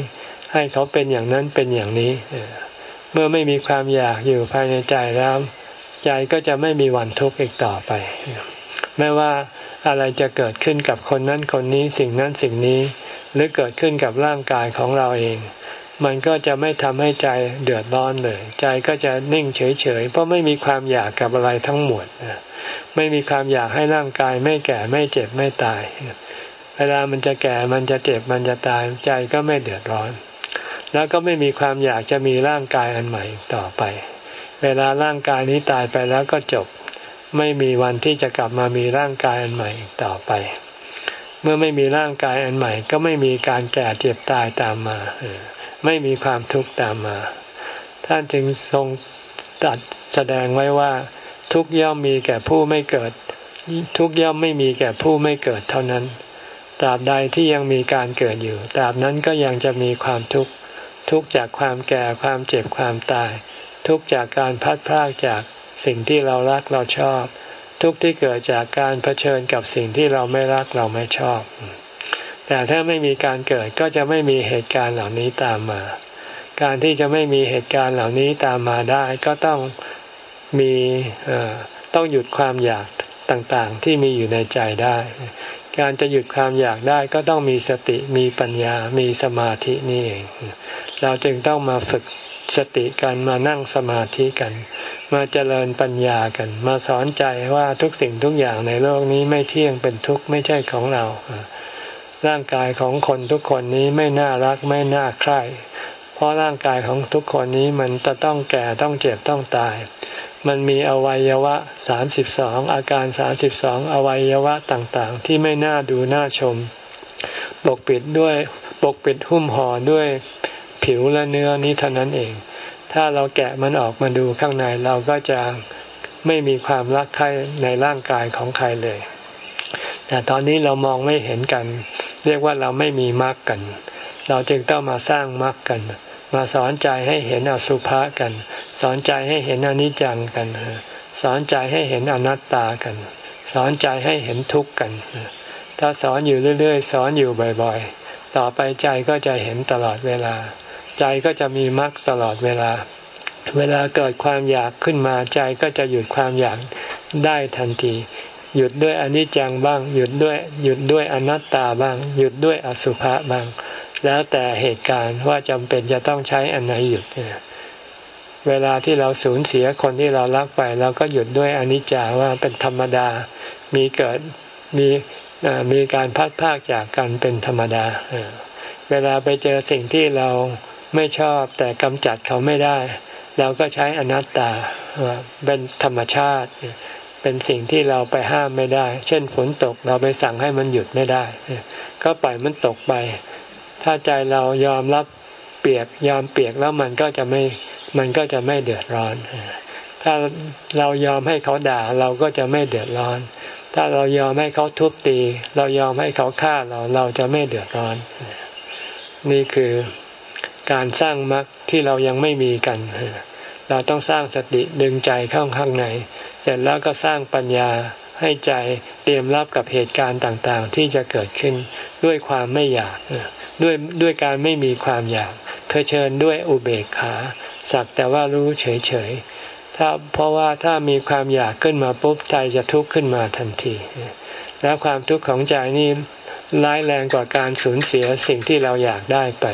ให้เขาเป็นอย่างนั้นเป็นอย่างนี้เมื่อไม่มีความอยากอยู่ภายในใจแล้วใจก็จะไม่มีวันทุกข์อีกต่อไปไม่ว่าอะไรจะเกิดขึ้นกับคนนั้นคนนี้สิ่งนั้นสิ่งนี้หรือเกิดขึ้นกับร่างกายของเราเองมันก็จะไม่ทำให้ใจเดือดร้อนเลยใจก็จะนิ่งเฉยๆเพราะไม่มีความอยากกับอะไรทั้งหมดไม่มีความอยากให้ร่างกายไม่แก่ไม่เจ็บไม่ตายเวลามันจะแก่มันจะเจ็บมันจะตายใจก็ไม่เดือดร้อนแล้วก็ไม่มีความอยากจะมีร่างกายอันใหม่ต่อไปเวลาร่างกายนี้ตายไปแล้วก็จบไม่มีวันที่จะกลับมามีร่างกายอันใหม่ต่อไปเมื่อไม่มีร่างกายอันใหม่ก็ไม่มีการแก่เจ็บตายตามมาไม่มีความทุกข์ตามมาท่านจึงทรงตรัสแสดงไว้ว่าทุกย่อมมีแก่ผู้ไม่เกิดทุกย่อมไม่มีแก่ผู้ไม่เกิดเท่านั้นตราบใดที่ยังมีการเกิดอยู่ตราบนั้นก็ยังจะมีความทุกข์ทุกข์จากความแก่ความเจ็บความตายทุกข์จากการพัดพรากจากสิ่งที่เรารักเราชอบทุกข์ที่เกิดจากการเผชิญกับสิ่งที่เราไม่รักเราไม่ชอบแต่ถ้าไม่มีการเกิดก็จะไม่มีเหตุการณ์เหล่านี้ตามมาการที่จะไม่มีเหตุการณ์เหล่านี้ตามมาได้ก็ต้องมีต้องหยุดความอยากต่างๆที่มีอยู่ในใจได้การจะหยุดความอยากได้ก็ต้องมีสติมีปัญญามีสมาธินี่เองเราจึงต้องมาฝึกสติกันมานั่งสมาธิกันมาเจริญปัญญากันมาสอนใจว่าทุกสิ่งทุกอย่างในโลกนี้ไม่เที่ยงเป็นทุกข์ไม่ใช่ของเราร่างกายของคนทุกคนนี้ไม่น่ารักไม่น่าใคร่เพราะร่างกายของทุกคนนี้มันจะต้องแก่ต้องเจ็บต้องตายมันมีอวัยวะสามสิบสองอาการสามสิบสองอวัยวะต่างๆที่ไม่น่าดูน่าชมปกปิดด้วยปกปิดหุ้มห่อด้วยผิวและเนื้อนี้เท่านั้นเองถ้าเราแกะมันออกมาดูข้างในเราก็จะไม่มีความรักใคร่ในร่างกายของใครเลยแต่ตอนนี้เรามองไม่เห็นกันเรียกว่าเราไม่มีมรรคกันเราจึงต้องมาสร้างมรรคกันมาสอนใจให้เห็นอสุภะกันสอนใจให้เห็นอนิจจังกันสอนใจให้เห็นอนัตตากันสอนใจให้เห็นทุกข์กันถ้าสอนอยู่เรื่อยๆสอนอยู่บ่อยๆต่อไปใจก็จะเห็นตลอดเวลาใจก็จะมีมรรคตลอดเวลาเวลาเกิดความอยากขึ้นมาใจก็จะหยุดความอยากได้ทันทีหยุดด้วยอนิจจังบ้างหยุดด้วยหยุดด้วยอนัตตาบ้างหยุดด้วยอสุภะบ้างแล้วแต่เหตุการณ์ว่าจำเป็นจะต้องใช้อันไหนหยุดเวลาที่เราสูญเสียคนที่เรารักไปเราก็หยุดด้วยอนิจจาว่าเป็นธรรมดามีเกิดมีมีการพัดพรากจากกันเป็นธรรมดาเวลาไปเจอสิ่งที่เราไม่ชอบแต่กำจัดเขาไม่ได้เราก็ใช้อนัตตาเป็นธรรมชาติเป็นสิ่งที่เราไปห้ามไม่ได้เช่นฝนตกเราไปสั่งให้มันหยุดไม่ได้ก็ปล่อยมันตกไปถ้าใจเรายอมรับเปียกยอมเปียกแล้วมันก็จะไม่มันก็จะไม่เดือดร้อนถ้าเรายอมให้เขาด่าเราก็จะไม่เดือดร้อนถ้าเรายอมให้เขาทุบตีเรายอมให้เขาฆ่าเราเราจะไม่เดือดร้อนนี่คือการสร้างมรรคที่เรายังไม่มีกันเราต้องสร้างสติดึงใจเข้าข้างในเสร็จแล้วก็สร้างปัญญาให้ใจเตรียมรับกับเหตุการณ์ต่างๆที่จะเกิดขึ้นด้วยความไม่อยากด้วยด้วยการไม่มีความอยากเผชิญด้วยอุเบกขาสักแต่ว่ารู้เฉยๆถ้าเพราะว่าถ้ามีความอยากขึ้นมาปุ๊บใจจะทุกข์ขึ้นมาทันทีแล้วความทุกข์ของใจนี่ร้ายแรงกว่าการสูญเสียสิ่งที่เราอยากได้ไป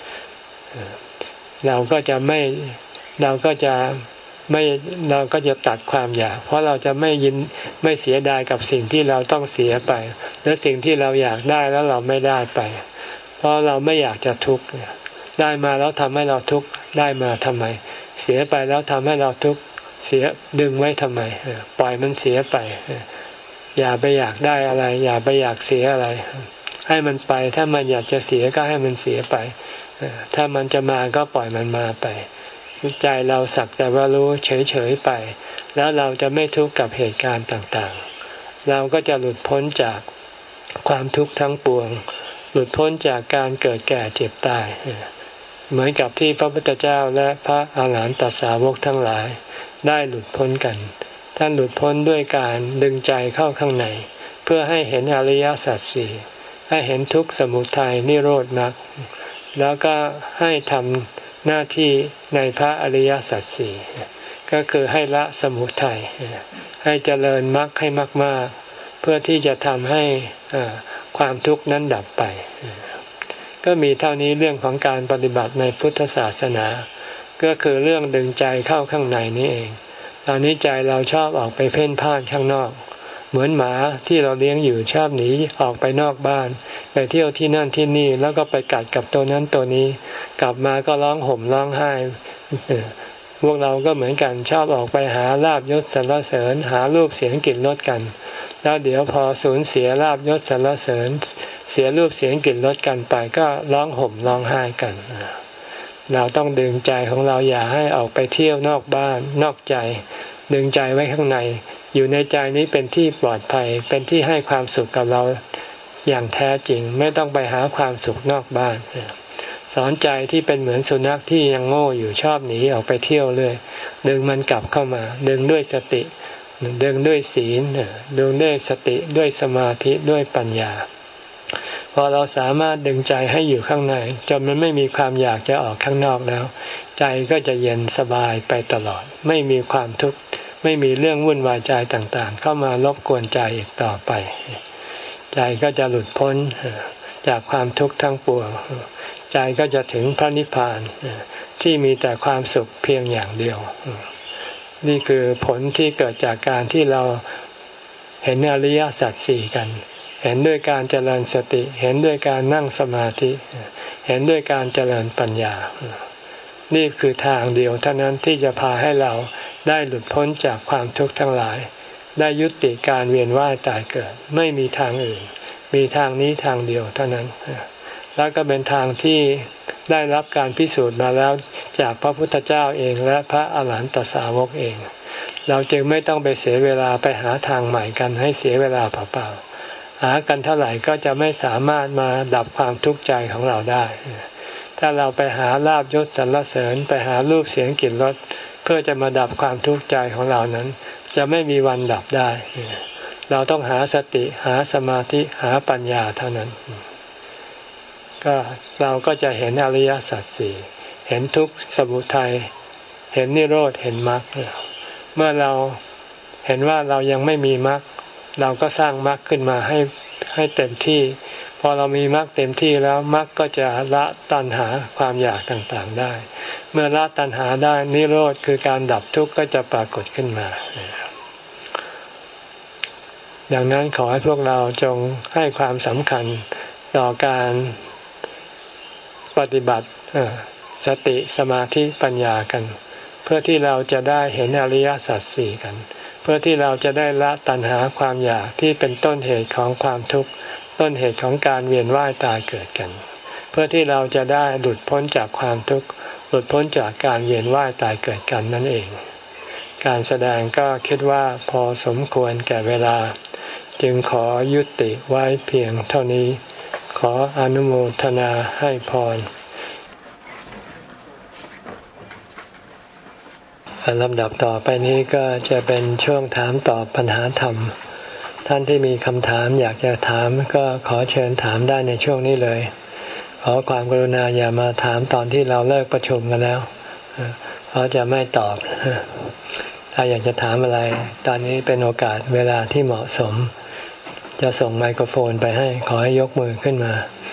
เราก็จะไม่เราก็จะไม่เราก็จะตัดความอยากเพราะเราจะไม่ยินไม่เสียดายกับสิ่งที่เราต้องเสียไปและสิ่งที่เราอยากได้แล้วเราไม่ได้ไปเพราะเราไม่อยากจะทุกข์ได้มาแล้วทำให้เราทุกข์ได้มาทำไมเสียไปแล้วทำให้เราทุกข์เสียดึงไว้ทำไมปล่อยมันเสียไปอย่าไปอยากได้อะไรอย่าไปอยากเสียอะไรให้มันไปถ้ามันอยากจะเสียก็ให้มันเสียไปถ้ามันจะมาก็ปล่อยมันมาไปใจเราสักแต่ว่ารู้เฉยๆไปแล้วเราจะไม่ทุกข์กับเหตุการณ์ต่างๆเราก็จะหลุดพ้นจากความทุกข์ทั้งปวงหลุดพ้นจากการเกิดแก่เจ็บตายเหมือนกับที่พระพุทธเจ้าและพระอาหารหันตสาวกทั้งหลายได้หลุดพ้นกันท่านหลุดพ้นด้วยการดึงใจเข้าข้างในเพื่อให้เห็นอริยสัจสี่ให้เห็นทุกข์สมุทัยนิโรธมรรคแล้วก็ให้ทำหน้าที่ในพระอริยสัจสี่ก็คือให้ละสมุทัยให้เจริญมรรคให้มากๆเพื่อที่จะทำให้ความทุกข์นั้นดับไปก็มีเท่านี้เรื่องของการปฏิบัติในพุทธศาสนาก็คือเรื่องดึงใจเข้าข้างในนี้เองตอนนี้ใจเราชอบออกไปเพ่นพ่านข้างนอกเหมือนหมาที่เราเลี้ยงอยู่ชอบหนีออกไปนอกบ้านไปเที่ยวที่นั่นที่นี่แล้วก็ไปกัดกับตัวนั้นตัวนี้กลับมาก็ร้องห่มร้องไห้พวกเราก็เหมือนกันชอบออกไปหาลาภยศสรรเสริญหารูปเสียงกลิ่นรสกันแล้วเดี๋ยวพอสูญเสียลาภยศสรรเสริญเสียรูปเสียงกลิ่นรสกันไปก็ร้องห่มร้องไห้กันเราต้องดึงใจของเราอย่าให้ออกไปเที่ยวนอกบ้านนอกใจดึงใจไว้ข้างในอยู่ในใจนี้เป็นที่ปลอดภัยเป็นที่ให้ความสุขกับเราอย่างแท้จริงไม่ต้องไปหาความสุขนอกบ้านสอนใจที่เป็นเหมือนสุนัขที่ยังโง่อยู่ชอบหนีออกไปเที่ยวเลยดึงมันกลับเข้ามาดึงด้วยสติดึงด้วยศีลดึงด้วยสติด้วยสมาธิด้วยปัญญาพอเราสามารถดึงใจให้อยู่ข้างในจนมันไม่มีความอยากจะออกข้างนอกแล้วใจก็จะเย็นสบายไปตลอดไม่มีความทุกข์ไม่มีเรื่องวุ่นวายใจต่างๆเข้ามารบกวนใจอีกต่อไปใจก็จะหลุดพ้นจากความทุกข์ทั้งปวงใจก็จะถึงพระนิพพานที่มีแต่ความสุขเพียงอย่างเดียวนี่คือผลที่เกิดจากการที่เราเห็นอริยสัจสี่กันเห็นด้วยการเจริญสติเห็นด้วยการนั่งสมาธิเห็นด้วยการเจริญปัญญานี่คือทางเดียวเท่านั้นที่จะพาให้เราได้หลุดพ้นจากความทุกข์ทั้งหลายได้ยุติการเวียนว่ายตายเกิดไม่มีทางอื่นมีทางนี้ทางเดียวเท่านั้นแล้วก็เป็นทางที่ได้รับการพิสูจน์มาแล้วจากพระพุทธเจ้าเองและพระอาหารหันตสาวกเองเราจึงไม่ต้องไปเสียเวลาไปหาทางใหม่กันให้เสียเวลาเปล่าๆหากันเท่าไหร่ก็จะไม่สามารถมาดับความทุกข์ใจของเราได้ถ้าเราไปหาลาภยศสรรเสริญไปหารูปเสียงกลิ่นรสเพื่อจะมาดับความทุกข์ใจของเรานั้นจะไม่มีวันดับได้เราต้องหาสติหาสมาธิหาปัญญาเท่านั้นก็เราก็จะเห็นอริยสัจสี่เห็นทุกข์สมุทัยเห็นนิโรธเห็นมรรคเมื่อเราเห็นว่าเรายังไม่มีมรรคเราก็สร้างมรรคขึ้นมาให้ให้เต็มที่พอเรามีมรรคเต็มที่แล้วมรรคก็จะละตัณหาความอยากต่างๆได้เมื่อละตัณหาได้นิโรธคือการดับทุกข์ก็จะปรากฏขึ้นมาดังนั้นขอให้พวกเราจงให้ความสำคัญต่อการปฏิบัติสติสมาธิปัญญากันเพื่อที่เราจะได้เห็นอริยสัจสี่กันเพื่อที่เราจะได้ละตัณหาความอยากที่เป็นต้นเหตุของความทุกข์ต้นเหตุของการเวียนว่ายตายเกิดกันเพื่อที่เราจะได้หลุดพ้นจากความทุกข์หลุดพ้นจากการเวียนว่ายตายเกิดกันนั่นเองการแสดงก็คิดว่าพอสมควรแก่เวลาจึงขอยุติไว้เพียงเท่านี้ขออนุโมทนาให้พรลำดับต่อไปนี้ก็จะเป็นช่วงถามตอบปัญหาธรรมท่านที่มีคำถามอยากจะถามก็ขอเชิญถามได้ในช่วงนี้เลยขอความกรุณาอย่ามาถามตอนที่เราเลิกประชุมกันแล้วเพราะจะไม่ตอบถ้าอยากจะถามอะไรตอนนี้เป็นโอกาสเวลาที่เหมาะสมจะส่งไมโครโฟนไปให้ขอให้ยกมือขึ้นมา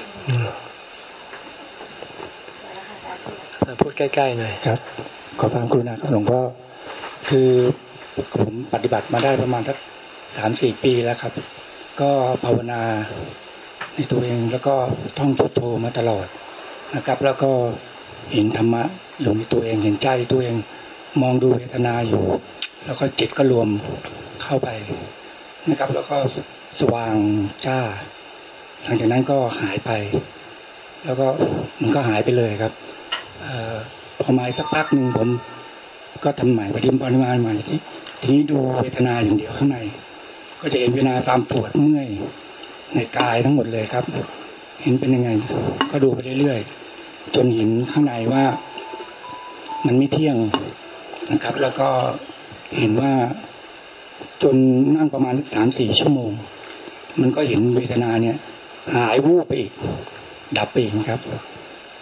พูดใกล้ๆหน่อยครับขอความกรุณาครับหลวงพ่อคือผมปฏิบัติมาได้ประมาณสักสามสี่ปีแล้วครับก็ภาวนาในตัวเองแล้วก็ท่องพุทโธมาตลอดนะครับแล้วก็เห็นธรรมะอยู่ในตัวเองเห็นใจตัวเองมองดูเวทนาอยู่แล้วก็จิตก็รวมเข้าไปนะครับแล้วก็สว่างจ้าหลังจากนั้นก็หายไปแล้วก็มันก็หายไปเลยครับพอมาสักพักหนึ่งผมก็ทำใหม่ปฏิบัติปริมาณใหม่ที่ทีนี้ดูเวทนาอย่างเดียวข้างในก็จะเห็นเวทนาความปวดเมื่อยในกายทั้งหมดเลยครับเห็นเป็นยังไงก็ดูไปเรื่อยๆจนเห็นข้างในว่ามันไม่เที่ยงนะครับแล้วก็เห็นว่าจนนั่งประมาณสามสี่ชั่วโมงมันก็เห็นเวทนาเนี่ยหายวูบไปอีกดับไปอีกครับ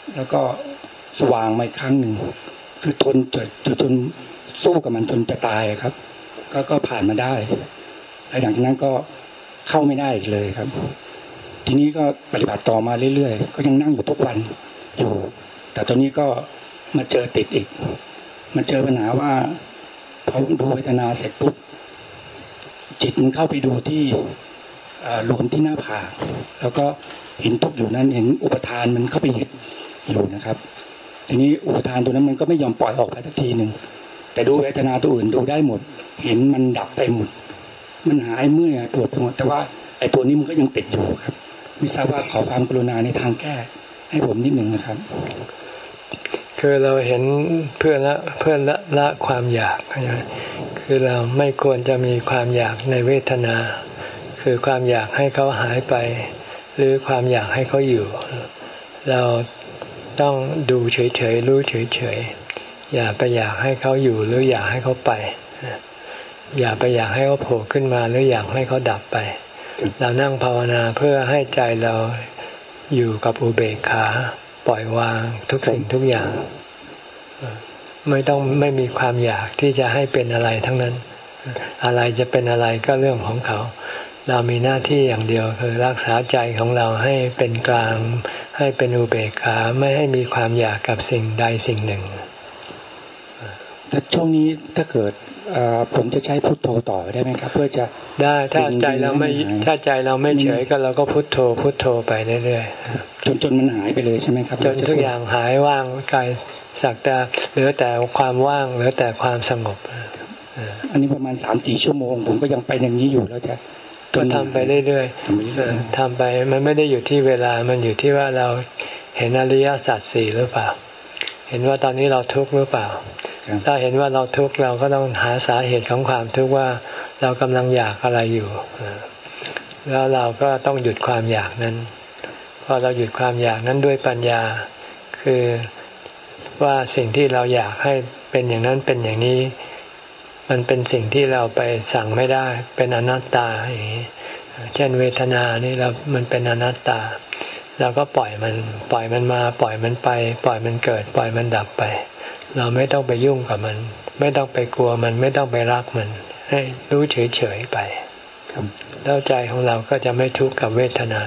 แล้วก็สว่างมาอีกครั้งหนึ่งคือทนจนจนสู้กับมันจนจะตายครับก็ก็ผ่านมาได้หลังจากนั้นก็เข้าไม่ได้อีกเลยครับทีนี้ก็ปฏิบัติต่อมาเรื่อยๆก็ยังนั่งอยู่ทุกวันอยู่แต่ตอนนี้ก็มาเจอติดอีกมาเจอปัญหาว่าพอดูเวทนาเสร็จปุ๊บจิตมันเข้าไปดูที่รวมที่หน้าผากแล้วก็เห็นทุกข์อยู่นั้นเห็นอุปทานมันเข้าไปยึดอยู่นะครับทีนี้อุปทานตัวนั้นมันก็ไม่ยอมปล่อยออกไปสักทีหนึ่งแต่ดูเวทนาตัวอื่นดูได้หมดเห็นมันดับไปหมดมันหายเมื่อยปวดไปหมดแต่ว่าไอ้ตัวนี้มันก็ยังติดอยู่ครับไม่ทราบว่าขอความกรุณาในทางแก้ให้ผมนิดหนึ่งนะครับคือเราเห็นเพื่อละเพื่อละละความอยากคือเราไม่ควรจะมีความอยากในเวทนาคือความอยากให้เขาหายไปหรือความอยากให้เขาอยู่เราต้องดูเฉยๆรู้เฉยๆอย่าไปอยากให้เขาอยู่หรืออยากให้เขาไปอย่าไปอยากให้เขาโผล่ขึ้นมาหรืออยากให้เขาดับไปเรานั่งภาวนาเพื่อให้ใจเราอยู่กับอุเบกขาปล่อยวางทุกสิ่งทุกอย่างไม่ต้องไม่มีความอยากที่จะให้เป็นอะไรทั้งนั้นอะไรจะเป็นอะไรก็เรื่องของเขาเรามีหน้าที่อย่างเดียวคือรักษาใจของเราให้เป็นกลางให้เป็นอุเบกขาไม่ให้มีความอยากกับสิ่งใดสิ่งหนึ่งแต่ช่วงนี้ถ้าเกิดผมจะใช้พุทโธต่อได้ไหมครับเพื่อจะได้ถ้าใจเราไม่ถ้าใจเราไม่เฉยก็เราก็พุทโธพุทโธไปเรื่อยๆจนจนมันหายไปเลยใช่ไหมครับจนทุกอย่างหายว่างกายสักแต่เหลือแต่ความว่างเหลือแต่ความสงบอันนี้ประมาณสามสี่ชั่วโมงผมก็ยังไปอย่างนี้อยู่แล้วจะก็ทำไปเรื่อยๆทำไปมันไม่ได้อยู่ที่เวลามันอยู่ที่ว่าเราเห็นอริยสัจสี่หรือเปล่าเห็นว่าตอนนี้เราทุกข์หรือเปล่าถ้าเห็นว่าเราทุกข์เราก็ต้องหาสาเหตุของความทุกข์ว่าเรากำลังอยากอะไรอยู่แล้วเราก็ต้องหยุดความอยากนั้นพอเราหยุดความอยากนั้นด้วยปัญญาคือว่าสิ่งที่เราอยากให้เป็นอย่างนั้นเป็นอย่างนี้มันเป็นสิ่งที่เราไปสั่งไม่ได้เป็นอนัตตาอย่างนี้เช่นเวทนานี่เรามันเป็นอนัตตาเราก็ปล่อยมันปล่อยมันมาปล่อยมันไปปล่อยมันเกิดปล่อยมันดับไปเราไม่ต้องไปยุ่งกับมันไม่ต้องไปกลัวมันไม่ต้องไปรักมันให้รู้เฉยๆไปแล้วใจของเราก็จะไม่ทุกข์กับเวทนา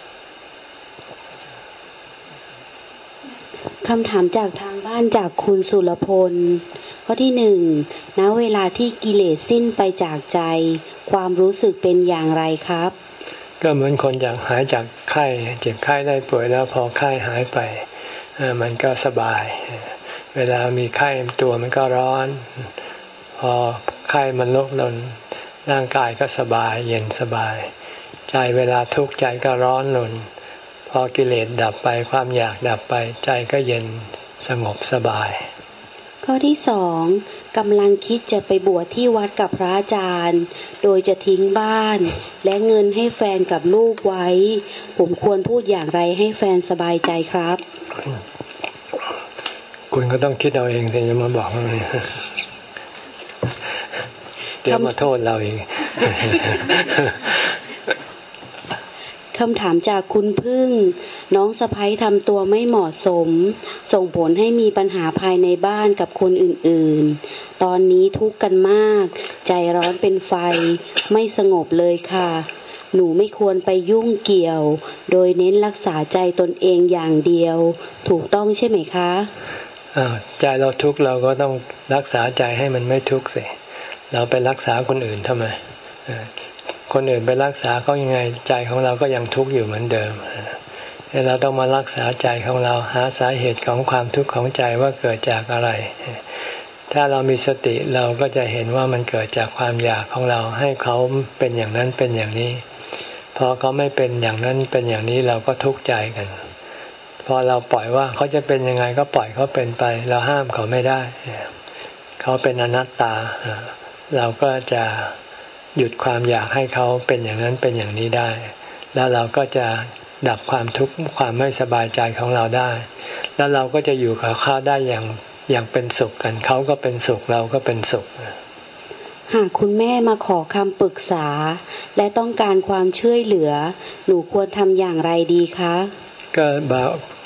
คำถามจากทางบ้านจากคุณสุรพลข้อที่หนึ่งณเวลาที่กิเลสสิ้นไปจากใจความรู้สึกเป็นอย่างไรครับก็เหมือนคนอยากหายจากไข้เจ็บไข้ได้ป่วยแล้วพอไข้หายไปมันก็สบายเวลามีไข้ตัวมันก็ร้อนพอไข้มันลดลงร่างกายก็สบายเย็นสบายใจเวลาทุกข์ใจก็ร้อนลงพอกิเลสดับไปความอยากดับไปใจก็เย็นสงบสบายข้อที่สองกำลังคิดจะไปบวชที่วัดกับพระอาจารย์โดยจะทิ้งบ้านและเงินให้แฟนกับลูกไว้ผมควรพูดอย่างไรให้แฟนสบายใจครับคุณก็ต้องคิดเอาเองสิจะมาบอกอะไรเดี๋ยวมาโทษเราเองคำถามจากคุณพึ่งน้องสะใภ้ทำตัวไม่เหมาะสมส่งผลให้มีปัญหาภายในบ้านกับคนอื่นๆตอนนี้ทุกข์กันมากใจร้อนเป็นไฟไม่สงบเลยค่ะหนูไม่ควรไปยุ่งเกี่ยวโดยเน้นรักษาใจตนเองอย่างเดียวถูกต้องใช่ไหมคะใจเราทุกข์เราก็ต้องรักษาใจให้มันไม่ทุกข์สิเราไปรักษาคนอื่นทำไมคนอื่นไปรักษาเขายังไงใจของเราก็ยังทุกข์อยู่เหมือนเดิมเราต้องมารักษาใจของเราหาสาเหตุของความทุกข์ของใจว่าเกิดจากอะไรถ้าเรามีสติเราก็จะเห็นว่ามันเกิดจากความอยากของเราให้เขาเป็นอย่างนั้นเป็นอย่างนี้พอเขาไม่เป็นอย่างนั้นเป็นอย่างนี้เราก็ทุกข์ใจกันพอเราปล่อยว่าเขาจะเป็นยังไงก็ปล่อยเขาเป็นไปเราห้ามเขาไม่ได้เขาเป็นอนัตตาเราก็จะหยุดความอยากให้เขาเป็นอย่างนั้นเป็นอย่างนี้ได้แล้วเราก็จะดับความทุกข์ความไม่สบายใจของเราได้แล้วเราก็จะอยู่กับเขาได้อย่างอย่างเป็นสุขกันเขาก็เป็นสุขเราก็เป็นสุขหากคุณแม่มาขอคำปรึกษาและต้องการความช่วยเหลือหนูควรทำอย่างไรดีคะก็บอก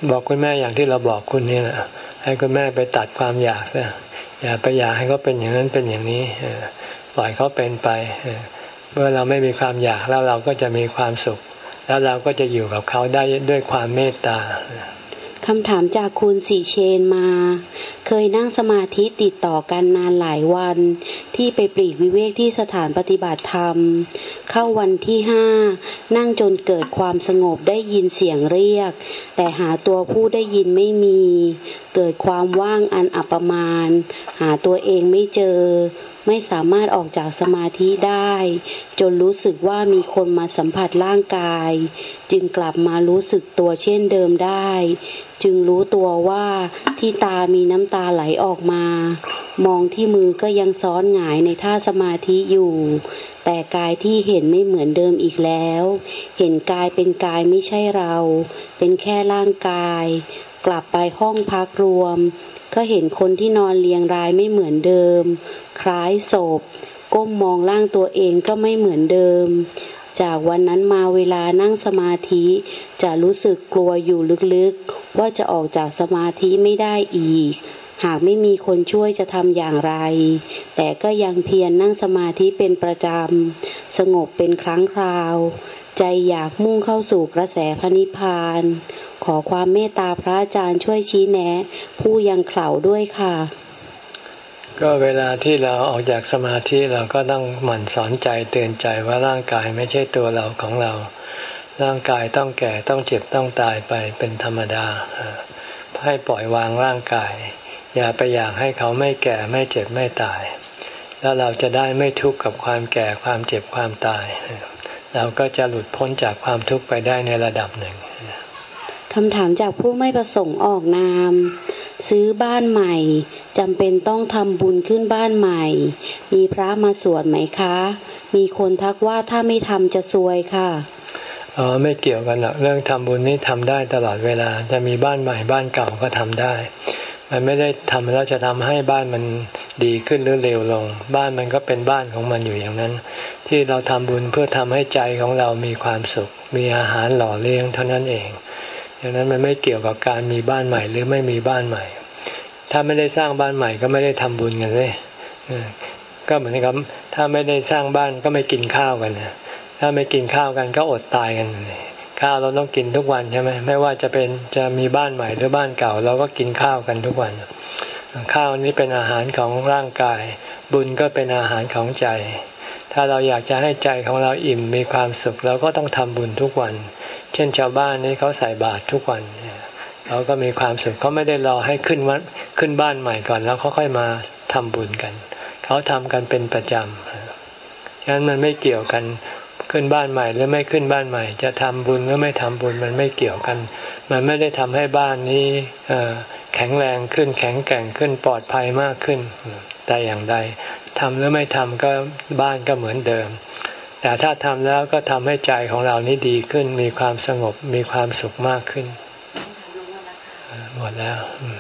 บอกคุณแม่อย่างที่เราบอกคุณนี่แหละให้คุณแม่ไปตัดความอยากซะอย่าไปอยากให้เขาเป็นอย่างนั้นเป็นอย่างนี้ปล่อยเขาเป็นไปเมื่อเราไม่มีความอยากแล้วเราก็จะมีความสุขแล้วเราก็จะอยู่กับเขาได้ด้วยความเมตตาคำถามจากคุณสีเชนมาเคยนั่งสมาธิติดต่อกันนานหลายวันที่ไปปลีกวิเวกที่สถานปฏิบัติธรรมเข้าวันที่ห้านั่งจนเกิดความสงบได้ยินเสียงเรียกแต่หาตัวผู้ได้ยินไม่มีเกิดความว่างอันอัปมาณหาตัวเองไม่เจอไม่สามารถออกจากสมาธิได้จนรู้สึกว่ามีคนมาสัมผัสร่างกายจึงกลับมารู้สึกตัวเช่นเดิมได้จึงรู้ตัวว่าที่ตามีน้ำตาไหลออกมามองที่มือก็ยังซ้อนหงายในท่าสมาธิอยู่แต่กายที่เห็นไม่เหมือนเดิมอีกแล้วเห็นกายเป็นกายไม่ใช่เราเป็นแค่ร่างกายกลับไปห้องพักรวมก็เห็นคนที่นอนเรียงรายไม่เหมือนเดิมคล้ายศพก้มมองร่างตัวเองก็ไม่เหมือนเดิมจากวันนั้นมาเวลานั่งสมาธิจะรู้สึกกลัวอยู่ลึกๆว่าจะออกจากสมาธิไม่ได้อีกหากไม่มีคนช่วยจะทำอย่างไรแต่ก็ยังเพียรนั่งสมาธิเป็นประจำสงบเป็นครั้งคราวใจอยากมุ่งเข้าสู่กระแสพระนิพพานขอความเมตตาพระอาจารย์ช่วยชี้แนะผู้ยังเขลาด้วยค่ะก็เวลาที่เราออกจากสมาธิเราก็ต้องหมั่นสอนใจเตือนใจว่าร่างกายไม่ใช่ตัวเราของเราร่างกายต้องแก่ต้องเจ็บต้องตายไปเป็นธรรมดาให้ปล่อยวางร่างกายอย่าไปอยากให้เขาไม่แก่ไม่เจ็บไม่ตายแล้วเราจะได้ไม่ทุกข์กับความแก่ความเจ็บความตายเราก็จะหลุดพ้นจากความทุกข์ไปได้ในระดับหนึ่งคำถามจากผู้ไม่ประสงค์ออกนามซื้อบ้านใหม่จำเป็นต้องทำบุญขึ้นบ้านใหม่มีพระมาสวดไหมคะมีคนทักว่าถ้าไม่ทำจะซวยค่ะอ๋อไม่เกี่ยวกันหรอกเรื่องทำบุญนี่ทำได้ตลอดเวลาจะมีบ้านใหม่บ้านเก่าก็ทำได้มันไม่ได้ทำแล้วจะทำให้บ้านมันดีขึ้นหรือเลวลงบ้านมันก็เป็นบ้านของมันอยู่อย่างนั้นที่เราทำบุญเพื่อทำให้ใจของเรามีความสุขมีอาหารหล่อเลี้ยงเท่านั้นเองดังนั้นมันไม่เกี่ยวกับการมีบ้านใหม่หรือไม่มีบ้านใหม่ถ้าไม่ได้สร้างบ้านใหม่ก็ไม่ได้ทำบุญกันเลยก็เหมือนกับถ้าไม่ได้สร้างบ้านก็ไม่กินข้าวกันถ้าไม่กินข้าวกันก็อดตายกันข้าวเราต้องกินทุกวันใช่ไหมไม่ว่าจะเป็นจะมีบ้านใหม่หรือบ้านเก่าเราก็กินข้าวกันทุกวันข้าวนี้เป็นอาหารของร่างกายบุญก็เป็นอาหารของใจถ้าเราอยากจะให้ใจของเราอิ่มมีความสุขเราก็ต้องทำบุญทุกวันเช่นชาวบ้านนี้เขาใส่บาตรทุกวันเขาก็มีความสุขเขาไม่ได้รอให้ขึ้นวัดขึ้นบ้านใหม่ก่อนแล้วเขาค่อยมาทำบุญกันเขาทำกันเป็นประจำฉะนั้นมันไม่เกี่ยวกันขึ้นบ้านใหม่หรือไม่ขึ้นบ้านใหม่จะทำบุญหรือไม่ทำบุญมันไม่เกี่ยวกันมันไม่ได้ทำให้บ้านนี้แข็งแรงขึ้นแข็งแกร่งขึ้นปลอดภัยมากขึ้นแต่อย่างใดทำหรือไม่ทำก็บ้านก็เหมือนเดิมแต่ถ้าทำแล้วก็ทำให้ใจของเรานี้ดีขึ้นมีความสงบมีความสุขมากขึ้นหมดแล้ว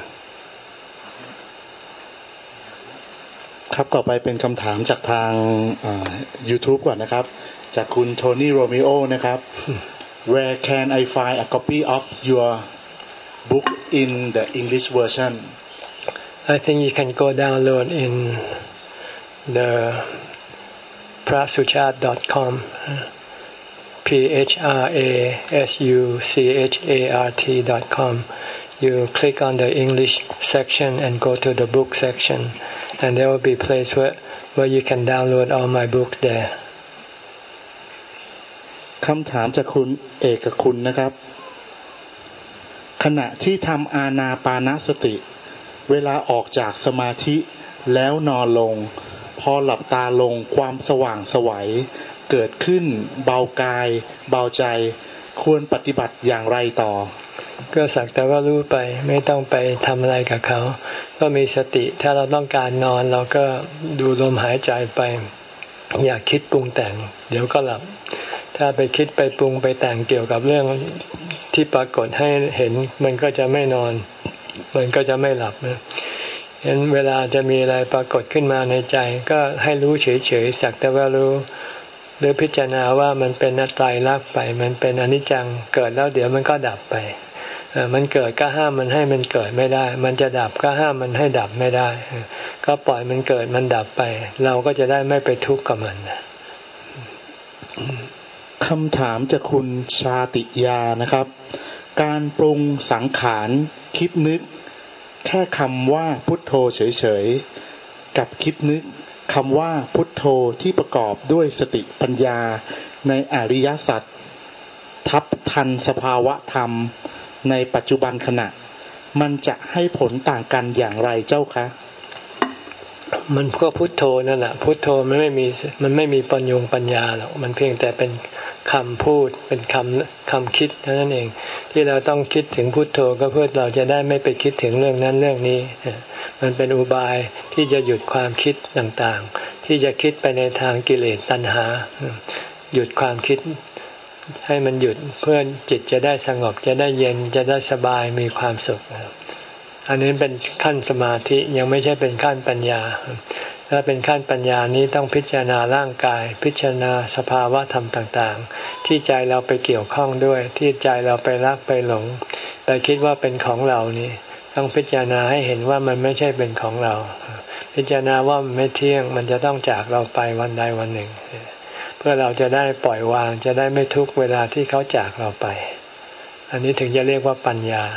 ครับต่อไปเป็นคำถามจากทาง YouTube ก่อนนะครับจากคุณโทนี่โรมิโอนะครับ Where can I find a copy of your book in the English version? I think you can go download in the prasuchat dot com p h r a s u c h a r t dot com you click on the English section and go to the book section and there will be a place where where you can download all my books there คำถามจากคุณเอกคุณนะครับขณะที่ทำอานาปานสติเวลาออกจากสมาธิแล้วนอนลงพอหลับตาลงความสว่างไสวเกิดขึ้นเบากายเบาใจควรปฏิบัติอย่างไรต่อก็สักแต่ว่ารู้ไปไม่ต้องไปทำอะไรกับเขาก็มีสติถ้าเราต้องการนอนเราก็ดูลมหายใจไปอย่าคิดปรุงแต่งเดี๋ยวก็หลับถ้าไปคิดไปปรุงไปแต่งเกี่ยวกับเรื่องที่ปรากฏให้เห็นมันก็จะไม่นอนมันก็จะไม่หลับนะเห็นเวลาจะมีอะไรปรากฏขึ้นมาในใจก็ให้รู้เฉยๆสักแต่ว่ารู้หรือพิจารณาว่ามันเป็นอนัตตลักษณ์ไปมันเป็นอนิจจังเกิดแล้วเดี๋ยวมันก็ดับไปมันเกิดก็ห้ามมันให้มันเกิดไม่ได้มันจะดับก็ห้ามมันให้ดับไม่ได้ก็ปล่อยมันเกิดมันดับไปเราก็จะได้ไม่ไปทุกข์กับมันคำถามจากคุณชาติยานะครับการปรุงสังขารคิดนึกแค่คำว่าพุทโธเฉยๆกับคิดนึกคำว่าพุทโธที่ประกอบด้วยสติปัญญาในอริยสัจทับทันสภาวะธรรมในปัจจุบันขณะมันจะให้ผลต่างกันอย่างไรเจ้าคะมันก็พุทโธนั่นแหละพุทโธมันไม่มีมันไม่มีปัญญงปัญญาหรอกมันเพียงแต่เป็นคำพูดเป็นคำคำคิดเท่านั้นเองที่เราต้องคิดถึงพุทโธก็เพื่อเราจะได้ไม่ไปคิดถึงเรื่องนั้นเรื่องนี้มันเป็นอุบายที่จะหยุดความคิดต่างๆที่จะคิดไปในทางกิเลสตัณหาหยุดความคิดให้มันหยุดเพื่อจิตจะได้สงบจะได้เย็นจะได้สบายมีความสุขอันนี้เป็นขั้นสมาธิยังไม่ใช่เป็นขั้นปัญญาถ้าเป็นขั้นปัญญานี้ต้องพิจารณาร่างกายพิจารณาสภาวะธรรมต่างๆที่ใจเราไปเกี่ยวข้องด้วยที่ใจเราไปรักไปหลงไปคิดว่าเป็นของเรานี่ต้องพิจารณาให้เห็นว่ามันไม่ใช่เป็นของเราพิจารณาว่ามันไม่เที่ยงมันจะต้องจากเราไปวันใดวันหนึ่งเพื่อเราจะได้ปล่อยวางจะได้ไม่ทุกข์เวลาที่เขาจากเราไปอันนี้ถึงจะเรียกว่าปัญญา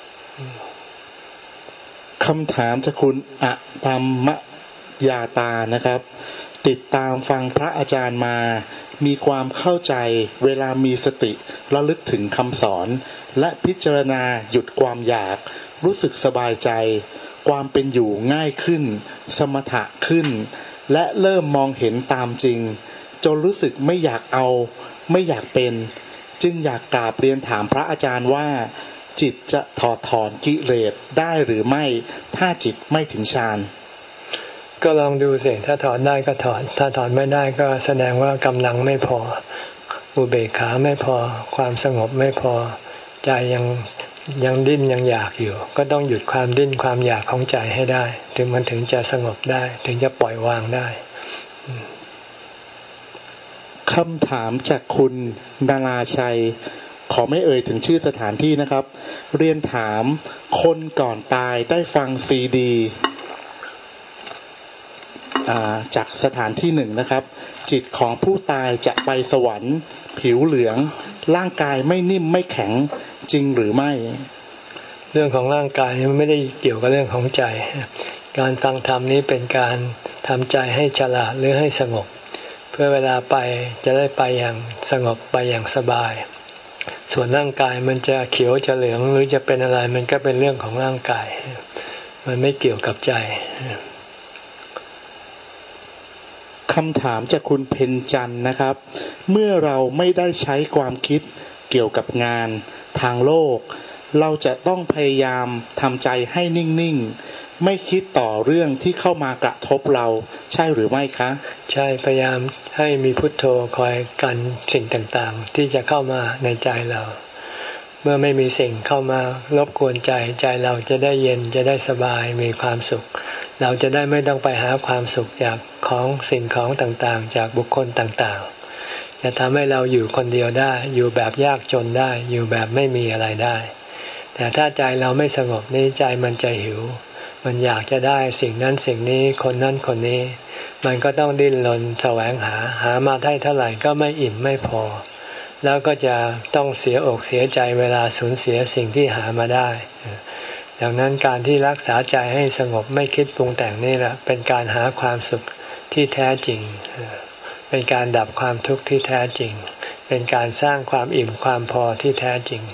คำถามจากคุณอะธรรมยาตานะครับติดตามฟังพระอาจารย์มามีความเข้าใจเวลามีสติระลึกถึงคำสอนและพิจารณาหยุดความอยากรู้สึกสบายใจความเป็นอยู่ง่ายขึ้นสมถะขึ้นและเริ่มมองเห็นตามจริงจนรู้สึกไม่อยากเอาไม่อยากเป็นจึงอยากกราบเรียนถามพระอาจารย์ว่าจิตจะถอดถอนกิเลสได้หรือไม่ถ้าจิตไม่ถึงฌานก็ลองดูสิถ้าถอนได้ก็ถอนถ้าถอนไม่ได้ก็แสดงว่ากำลังไม่พออุเบกขาไม่พอความสงบไม่พอใจยังยังดิ้นยังอยากอยู่ก็ต้องหยุดความดิ้นความอยากของใจให้ได้ถึงมันถึงจะสงบได้ถึงจะปล่อยวางได้คำถามจากคุณดาราชัยขอไม่เอ่ยถึงชื่อสถานที่นะครับเรียนถามคนก่อนตายได้ฟังซีดีจากสถานที่หนึ่งนะครับจิตของผู้ตายจะไปสวรรค์ผิวเหลืองร่างกายไม่นิ่มไม่แข็งจริงหรือไม่เรื่องของร่างกายไม่ได้เกี่ยวกับเรื่องของใจการฟังธรรมนี้เป็นการทำใจให้ฉลาดหรือให้สงบเพื่อเวลาไปจะได้ไปอย่างสงบไปอย่างสบายส่วนร่างกายมันจะเขียวจะเหลืองหรือจะเป็นอะไรมันก็เป็นเรื่องของร่างกายมันไม่เกี่ยวกับใจคำถามจากคุณเพ็ญจันทร์นะครับเมื่อเราไม่ได้ใช้ความคิดเกี่ยวกับงานทางโลกเราจะต้องพยายามทำใจให้นิ่งๆไม่คิดต่อเรื่องที่เข้ามากระทบเราใช่หรือไม่คะใช่พยายามให้มีพุทโธคอยกันสิ่งต่างๆที่จะเข้ามาในใจเราเมื่อไม่มีสิ่งเข้ามารบกวนใจใจเราจะได้เย็นจะได้สบายมีความสุขเราจะได้ไม่ต้องไปหาความสุขจากของสิ่งของต่างๆจากบุคคลต่างๆจะทำให้เราอยู่คนเดียวได้อยู่แบบยากจนได้อยู่แบบไม่มีอะไรได้แต่ถ้าใจเราไม่สงบนี้ใจมันจะหิวมันอยากจะได้สิ่งนั้นสิ่งนี้คนนั้นคนนี้มันก็ต้องดิ้นรนแสวงหาหามาได้เท่าไหร่ก็ไม่อิ่มไม่พอแล้วก็จะต้องเสียอกเสียใจเวลาสูญเสียสิ่งที่หามาได้ดังนั้นการที่รักษาใจให้สงบไม่คิดปรุงแต่งนี่แหละเป็นการหาความสุขที่แท้จริงเป็นการดับความทุกข์ที่แท้จริงเป็นการสร้างความอิ่มความพอที่แท้จริง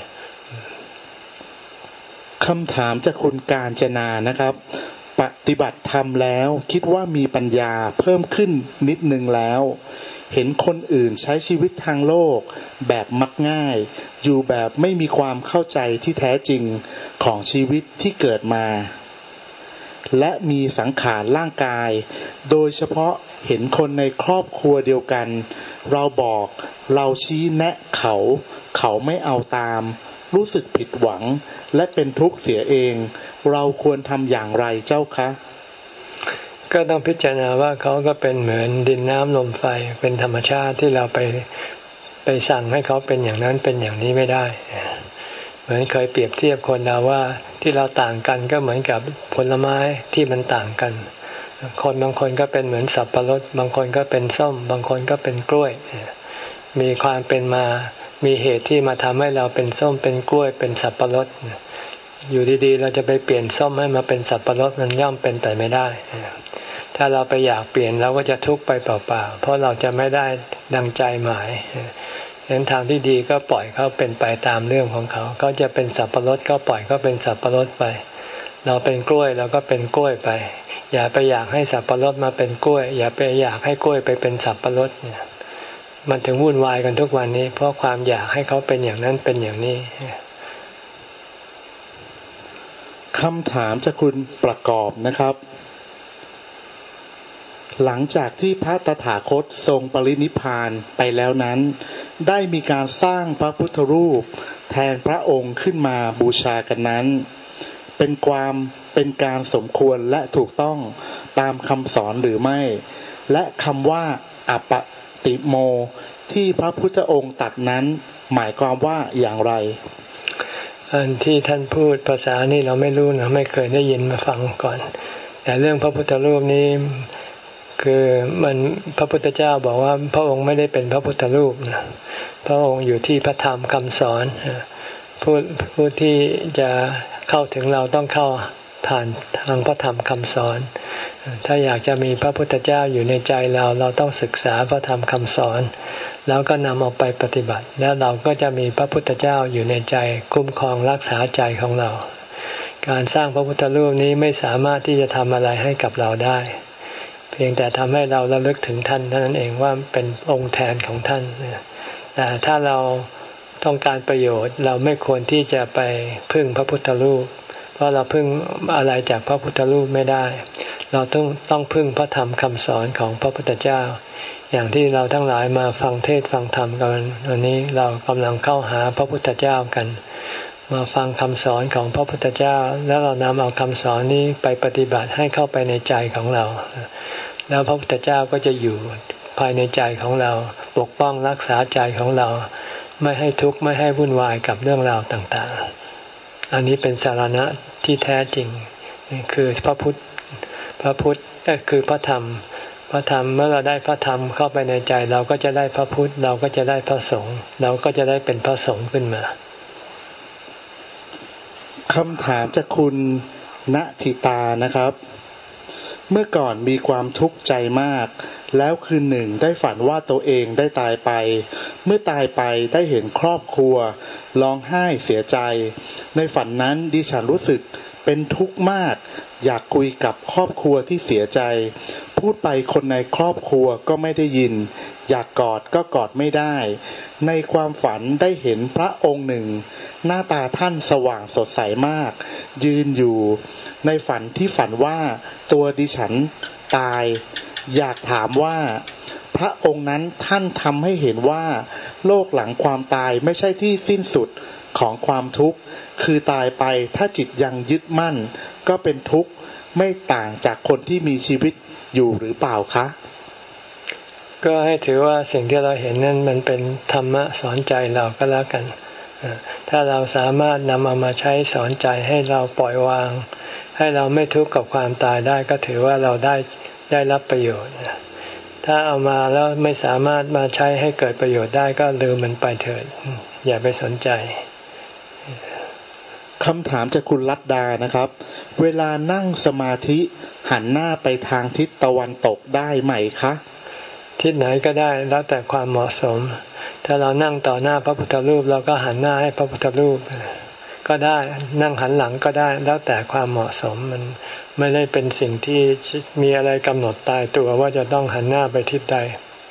คำถามจากคุณกาญจนานะครับปฏิบัติธรรมแล้วคิดว่ามีปัญญาเพิ่มขึ้นนิดนึงแล้วเห็นคนอื่นใช้ชีวิตทางโลกแบบมักง่ายอยู่แบบไม่มีความเข้าใจที่แท้จริงของชีวิตที่เกิดมาและมีสังขารร่างกายโดยเฉพาะเห็นคนในครอบครัวเดียวกันเราบอกเราชี้แนะเขาเขาไม่เอาตามรู้สึกผิดหวังและเป็นทุกข์เสียเองเราควรทำอย่างไรเจ้าคะก็ต้องพิจารณาว่าเขาก็เป็นเหมือนดินน้ำลมไฟเป็นธรรมชาติที่เราไปไปสั่งให้เขาเป็นอย่างนั้นเป็นอย่างนี้ไม่ได้เหมือนเคยเปรียบเทียบคนเราว่าที่เราต่างกันก็เหมือนกับผลไม้ที่มันต่างกันคนบางคนก็เป็นเหมือนสับปะรดบางคนก็เป็นส้มบางคนก็เป็นกล้วยมีความเป็นมามีเหตุที่มาทำให้เราเป็นส้มเป็นกล้วยเป็นสับปะรดอยู่ดีๆเราจะไปเปลี่ยนส้มให้มาเป็นสับปะรดมันย่อมเป็นไปไม่ได้ถ้าเราไปอยากเปลี่ยนเราก็จะทุกข์ไปเปล่าๆเพราะเราจะไม่ได้ดังใจหมายฉะนั้นทางที่ดีก็ปล่อยเขาเป็นไปตามเรื่องของเขาเขาจะเป็นสับปะรดก็ปล่อยเขาเป็นสับปะรดไปเราเป็นกล้วยเราก็เป็นกล้วยไปอย่าไปอยากให้สับปะรดมาเป็นกล้วยอย่าไปอยากให้กล้วยไปเป็นสับปะรดเนี่ยมันถึงวุ่นวายกันทุกวันนี้เพราะความอยากให้เขาเป็นอย่างนั้นเป็นอย่างนี้คำถามจากคุณประกอบนะครับหลังจากที่พระตถาคตทรงปรินิพพานไปแล้วนั้นได้มีการสร้างพระพุทธรูปแทนพระองค์ขึ้นมาบูชากันนั้นเป็นความเป็นการสมควรและถูกต้องตามคำสอนหรือไม่และคำว่าอปติโมที่พระพุทธองค์ตรัสนั้นหมายความว่าอย่างไรอันที่ท่านพูดภาษานี่เราไม่รู้นะไม่เคยได้ยินมาฟังก่อนแต่เรื่องพระพุทธรูปนี้คือมันพระพุทธเจ้าบอกว่าพระองค์ไม่ได้เป็นพระพุทธรูปนะพระองค์อยู่ที่พระธรรมคำสอนผู้ผู้ที่จะเข้าถึงเราต้องเข้าผ่านทางพระธรรมคำสอนถ้าอยากจะมีพระพุทธเจ้าอยู่ในใจเราเราต้องศึกษาพระธรรมคำสอนแล้วก็นำเอาไปปฏิบัติแล้วเราก็จะมีพระพุทธเจ้าอยู่ในใจคุ้มครองรักษาใจของเราการสร้างพระพุทธรูปนี้ไม่สามารถที่จะทำอะไรให้กับเราได้เพียงแต่ทำให้เราระลึกถึงท่านเท่านั้นเองว่าเป็นองค์แทนของท่านแต่ถ้าเราต้องการประโยชน์เราไม่ควรที่จะไปพึ่งพระพุทธรูปเพราะเราพึ่งอะไรจากพระพุทธรูปไม่ได้เราต้องต้องพึ่งพระธรรมคำสอนของพระพุทธเจ้าอย่างที่เราทั้งหลายมาฟังเทศฟังธรรมกันวันนี้เรากำลังเข้าหาพระพุทธเจ้ากันมาฟังคำสอนของพระพุทธเจ้าแล้วเรานำเอาคำสอนนี้ไปปฏิบัติให้เข้าไปในใจของเราแล้วพระพุทธเจ้าก็จะอยู่ภายในใจของเราปกป้องรักษาใจของเราไม่ให้ทุกข์ไม่ให้วุ่นวายกับเรื่องราวต่างๆอันนี้เป็นสารณะที่แท้จริงคือพระพุทธพระพุทธก็คือพระธรรมพระธรรมเมื่อเราได้พระธรรมเข้าไปในใจเราก็จะได้พระพุทธเราก็จะได้พระสงฆ์เราก็จะได้เป็นพระสงฆ์ขึ้นมาคำถามจากคุณณทิตานะครับเมื่อก่อนมีความทุกข์ใจมากแล้วคืนหนึ่งได้ฝันว่าตัวเองได้ตายไปเมื่อตายไปได้เห็นครอบครัวร้องไห้เสียใจในฝันนั้นดิฉันรู้สึกเป็นทุกข์มากอยากคุยกับครอบครัวที่เสียใจพูดไปคนในครอบครัวก็ไม่ได้ยินอยากกอดก็กอดไม่ได้ในความฝันได้เห็นพระองค์หนึ่งหน้าตาท่านสว่างสดใสมากยืนอยู่ในฝันที่ฝันว่าตัวดิฉันตายอยากถามว่าพระองค์นั้นท่านทำให้เห็นว่าโลกหลังความตายไม่ใช่ที่สิ้นสุดของความทุกข์คือตายไปถ้าจิตยังยึดมั่นก็เป็นทุกข์ไม่ต่างจากคนที่มีชีวิตอยู่หรือเปล่าคะก็ให้ถือว่าสิ่งที่เราเห็นนั้นมันเป็นธรรมะสอนใจเราก็แล้วกันถ้าเราสามารถนำเอามาใช้สอนใจให้เราปล่อยวางให้เราไม่ทุกข์กับความตายได้ก็ถือว่าเราได้ได้รับประโยชน์ถ้าเอามาแล้วไม่สามารถมาใช้ให้เกิดประโยชน์ได้ก็ลืมมันไปเถิดอย่าไปสนใจคำถามจากคุณลัดดานะครับเวลานั่งสมาธิหันหน้าไปทางทิศตะวันตกได้ไหมคะทิศไหนก็ได้แล้วแต่ความเหมาะสมถ้าเรานั่งต่อหน้าพระพุทธรูปเราก็หันหน้าให้พระพุทธรูปก็ได้นั่งหันหลังก็ได้แล้วแต่ความเหมาะสมมันไม่ได้เป็นสิ่งที่มีอะไรกำหนดตายตัวว่าจะต้องหันหน้าไปทิศใด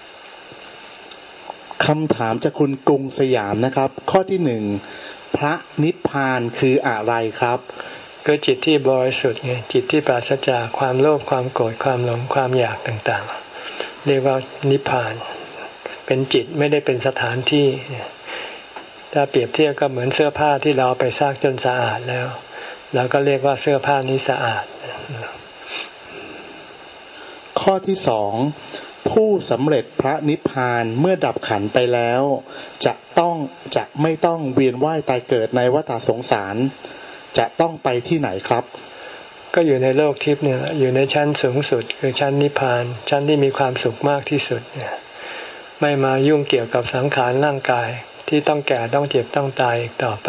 คำถามจากคุณกรุงสยามนะครับข้อที่หนึ่งพระนิพพานคืออะไรครับก็จิตที่บริสุทธิ์ไงจิตที่ปราศจากความโลภความโกรธความหลงความอยากต่างๆเรียกว่านิพพานเป็นจิตไม่ได้เป็นสถานที่ถ้าเปรียบเทียบก็เหมือนเสื้อผ้าที่เราไปซักจนสะอาดแล้วเราก็เรียกว่าเสื้อผ้านี้สะอาดข้อที่สองผู้สำเร็จพระนิพพานเมื่อดับขันธ์ไปแล้วจะต้องจะไม่ต้องเวียนว่ายตายเกิดในวัฏสงสารจะต้องไปที่ไหนครับก็อยู่ในโลกทิพย์เนี่ยอยู่ในชั้นสูงสุดคือชั้นนิพพานชั้นที่มีความสุขมากที่สุดเนี่ยไม่มายุ่งเกี่ยวกับสังขารร่างกายที่ต้องแก่ต้องเจ็บต้องตายอีกต่อไป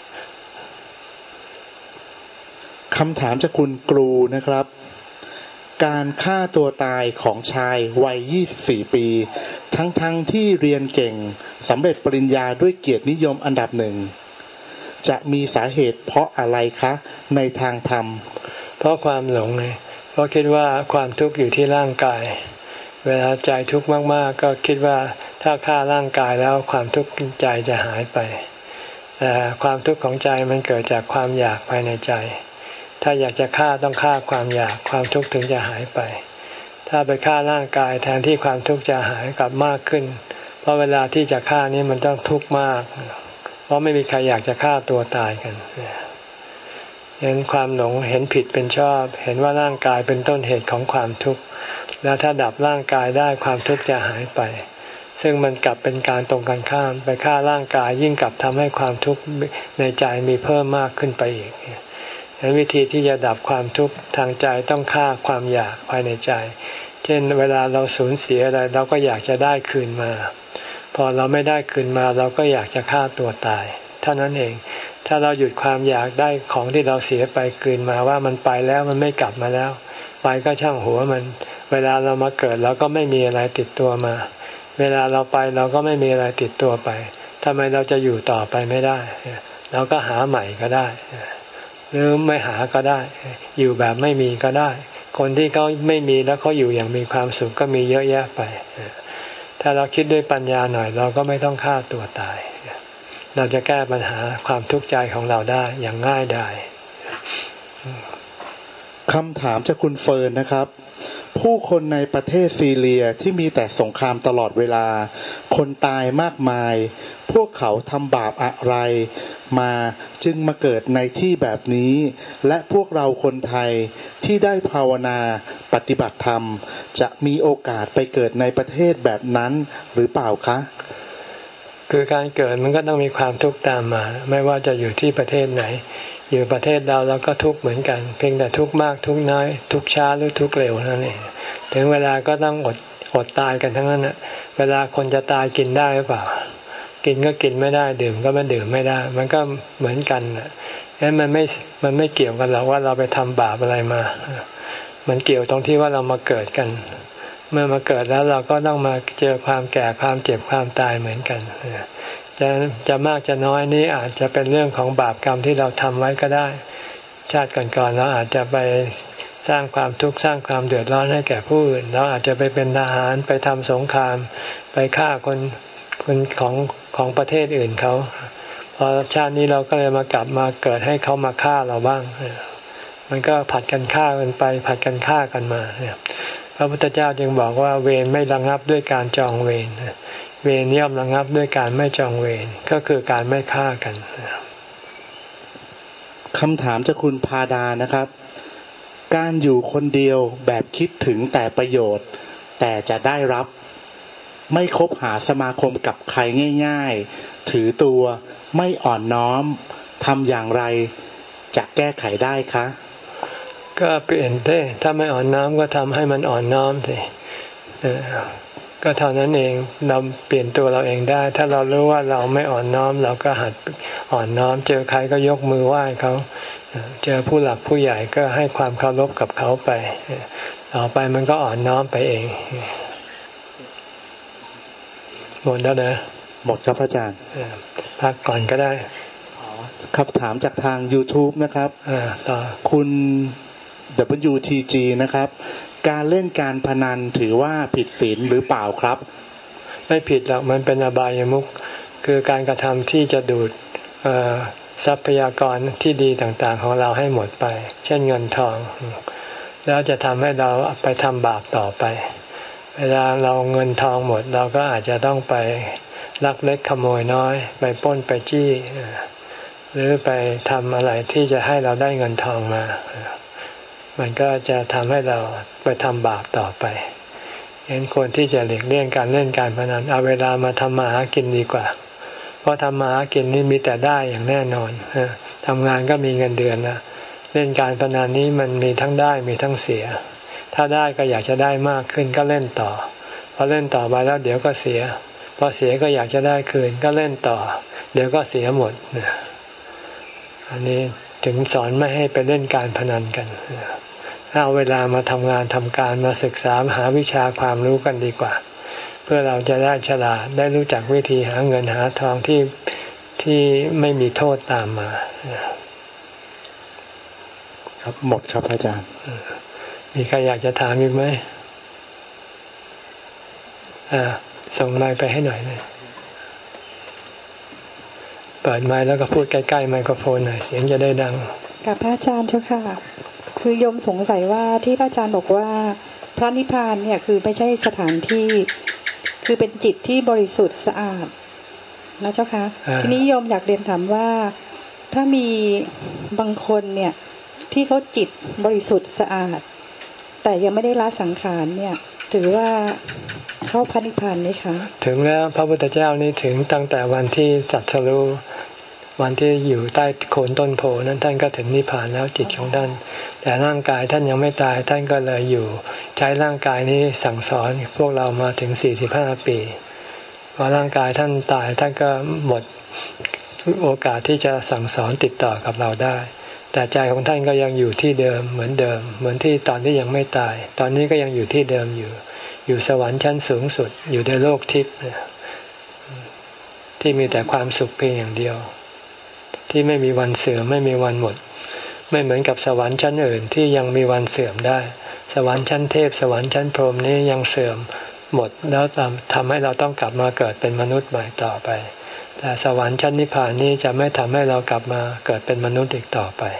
คำถามจากคุณกรูนะครับการฆ่าตัวตายของชายวัยยี่สิบสี่ปีทั้งๆ ท, ที่เรียนเก่งสำเร็จปริญญาด้วยเกียรตินิยมอันดับหนึ่งจะมีสาเหตุเพราะอะไรคะในทางธรรมเพราะความหลงไงเพราะคิดว่าความทุกข์อยู่ที่ร่างกายเวลาใจทุกข์มากๆก็คิดว่าถ้าฆ่าร่างกายแล้วความทุกข์ใจจะหายไปแต่ความทุกข์ของใจมันเกิดจากความอยากภายในใจถ้าอยากจะฆ่าต้องฆ่าความอยากความทุกข์ถึงจะหายไปถ้าไปฆ่าร่างกายแทนที่ความทุกข์จะหายกลับมากขึ้นเพราะเวลาที่จะฆ่านี้มันต้องทุกข์มากเพราะไม่มีใครอยากจะฆ่าตัวตายกันเห็นความหลงเห็นผิดเป็นชอบเห็นว่าร่างกายเป็นต้นเหตุของความทุกข์แล้วถ้าดับร่างกายได้ความทุกข์จะหายไปซึ่งมันกลับเป็นการตรงกันข้ามไปฆ่าร่างกายยิ่งกลับทำให้ความทุกข์ในใจมีเพิ่มมากขึ้นไปอีกวิธีที่จะดับความทุกข์ทางใจต้องฆ่าความอยากภายในใจเช่นเวลาเราสูญเสียอะไรเราก็อยากจะได้คืนมาพอเราไม่ได้คืนมาเราก็อยากจะฆ่าตัวตายเท่านั้นเองถ้าเราหยุดความอยากได้ของที่เราเสียไปคืนมาว่ามันไปแล้วมันไม่กลับมาแล้วไปก็ช่างหัวมันเวลาเรามาเกิดเราก็ไม่มีอะไรติดตัวมาเวลาเราไปเราก็ไม่มีอะไรติดตัวไปทำไมเราจะอยู่ต่อไปไม่ได้เราก็หาใหม่ก็ได้หรือไม่หาก็ได้อยู่แบบไม่มีก็ได้คนที่เขาไม่มีแล้วเขาอยู่อย่างมีความสุขก็มีเยอะแยะไปถ้าเราคิดด้วยปัญญาหน่อยเราก็ไม่ต้องฆ่าตัวตายเราจะแก้ปัญหาความทุกข์ใจของเราได้อย่างง่ายดายคำถามจากคุณเฟิร์นนะครับผู้คนในประเทศซีเรียที่มีแต่สงครามตลอดเวลาคนตายมากมายพวกเขาทำบาปอะไรมาจึงมาเกิดในที่แบบนี้และพวกเราคนไทยที่ได้ภาวนาปฏิบัติธรรมจะมีโอกาสไปเกิดในประเทศแบบนั้นหรือเปล่าคะคือการเกิดมันก็ต้องมีความทุกข์ตามมาไม่ว่าจะอยู่ที่ประเทศไหนอยู่ประเทศเราเราก็ทุกข์เหมือนกันเพียงแต่ทุกข์มากทุกข์น้อยทุกข์ช้าหรือทุกข์เร็วนั่นเองถึงเวลาก็ต้องอดอดตายกันทั้งนั้นน่ะเวลาคนจะตายกินได้หรือเปล่ากินก็กินไม่ได้ดื่มก็ไม่ดื่มไม่ได้มันก็เหมือนกันน่ะงั้นมันไม่มันไม่เกี่ยวกันหรอกว่าเราไปทำบาปอะไรมามันเกี่ยวตรงที่ว่าเรามาเกิดกันเมื่อมาเกิดแล้วเราก็ต้องมาเจอความแก่ความเจ็บความตายเหมือนกันจะจะมากจะน้อยนี้อาจจะเป็นเรื่องของบาปกรรมที่เราทำไว้ก็ได้ชาติก่อนๆเราอาจจะไปสร้างความทุกข์สร้างความเดือดร้อนให้แก่ผู้อื่นเราอาจจะไปเป็นทหารไปทำสงครามไปฆ่าคนคนของของประเทศอื่นเขาพอชาตินี้เราก็เลยมากลับมาเกิดให้เขามาฆ่าเราบ้างมันก็ผัดกันฆ่ากันไปผัดกันฆ่ากันมาเนี่ยพระพุทธเจ้าจึงบอกว่าเวรไม่ระงับด้วยการจองเวรเวรย่อมระงับด้วยการไม่จองเวรก็คือการไม่ฆ่ากันคำถามจากคุณพาดานะครับการอยู่คนเดียวแบบคิดถึงแต่ประโยชน์แต่จะได้รับไม่คบหาสมาคมกับใครง่ายๆถือตัวไม่อ่อนน้อมทำอย่างไรจะแก้ไขได้คะก็เปลี่ยนเต้ถ้าไม่อ่อนน้อมก็ทำให้มันอ่อนน้อมสิก็เท่านั้นเองเราเปลี่ยนตัวเราเองได้ถ้าเรารู้ว่าเราไม่อ่อนน้อมเราก็หัดอ่อนน้อมเจอใครก็ยกมือไหว้เขาเจอผู้หลักผู้ใหญ่ก็ให้ความเคารพกับเขาไปต่อไปมันก็อ่อนน้อมไปเองหมดแล้วนะหมดครับอาจารย์พักก่อนก็ได้คำถามจากทาง YouTube นะครับต่อคุณ ดับเบิลยู ที จี นะครับการเล่นการพนันถือว่าผิดศีลหรือเปล่าครับไม่ผิดหรอกมันเป็นอบายมุขคือการกระทำที่จะดูดทรัพยากรที่ดีต่างๆของเราให้หมดไปเช่นเงินทองแล้วจะทำให้เราไปทำบาปต่อไปเวลาเราเงินทองหมดเราก็อาจจะต้องไปลักเล็กขโมยน้อยไปปล้นไปจี้หรือไปทำอะไรที่จะให้เราได้เงินทองมามันก็จะทำให้เราไปทำบาปต่อไปเห็นควรที่จะหลีกเลี่ยงการเล่นการพนันเอาเวลามาทำมาหากินดีกว่าเพราะทำมาหากินนี่มีแต่ได้อย่างแน่นอนทำงานก็มีเงินเดือนนะเล่นการพนันนี้มันมีทั้งได้มีทั้งเสียถ้าได้ก็อยากจะได้มากขึ้นก็เล่นต่อพอเล่นต่อไปแล้วเดี๋ยวก็เสียพอเสียก็อยากจะได้คืนก็เล่นต่อเดี๋ยวก็เสียหมดอันนี้ถึงสอนไม่ให้ไปเล่นการพนันกันเอาเวลามาทำงานทำการมาศึกษาหาวิชาความรู้กันดีกว่าเพื่อเราจะได้ฉลาดได้รู้จักวิธีหาเงินหาทองที่ที่ไม่มีโทษตามมาครับหมดครับอาจารย์มีใครอยากจะถามอีกไหมอ่าส่งไมค์ไปให้หน่อยเลยเปิดไมค์แล้วก็พูดใกล้ๆไมโครโฟนหน่อยเสียงจะได้ดังกับพระอาจารย์เจ้าค่ะคือโยมสงสัยว่าที่พระอาจารย์บอกว่าพระนิพพานเนี่ยคือไม่ใช่สถานที่คือเป็นจิตที่บริสุทธิ์สะอาดนะเจ้าค่ะทีนี้โยมอยากเรียนถามว่าถ้ามีบางคนเนี่ยที่เขาจิตบริสุทธิ์สะอาดแต่ยังไม่ได้ละสังขารเนี่ยถือว่าเข้าพระนิพพานไหมคะถึงแล้วพระพุทธเจ้านี่ถึงตั้งแต่วันที่ตรัสรู้วันที่อยู่ใต้โคนต้นโพนั้นท่านก็ถึงนิพพานแล้วจิตของท่านแต่ร่างกายท่านยังไม่ตายท่านก็เลยอยู่ใช้ร่างกายนี้สั่งสอนพวกเรามาถึงสี่สิบห้าปีพอร่างกายท่านตายท่านก็หมดโอกาสที่จะสั่งสอนติดต่อกับเราได้แต่ใจของท่านก็ยังอยู่ที่เดิมเหมือนเดิมเหมือนที่ตอนที่ยังไม่ตายตอนนี้ก็ยังอยู่ที่เดิมอยู่อยู่สวรรค์ชั้นสูงสุดอยู่ในโลกทิพย์ที่มีแต่ความสุขเพียงอย่างเดียวที่ไม่มีวันเสื่อมไม่มีวันหมดไม่เหมือนกับสวรรค์ชั้นอื่นที่ยังมีวันเสื่อมได้สวรรค์ชั้นเทพสวรรค์ชั้นพรหมนี้ยังเสื่อมหมดแล้วทำให้เราต้องกลับมาเกิดเป็นมนุษย์ใหม่ต่อไปแต่สวรรค์ชั้นนิพพานนี้จะไม่ทำให้เรากลับมาเกิดเป็นมนุษย์อีกต่อไป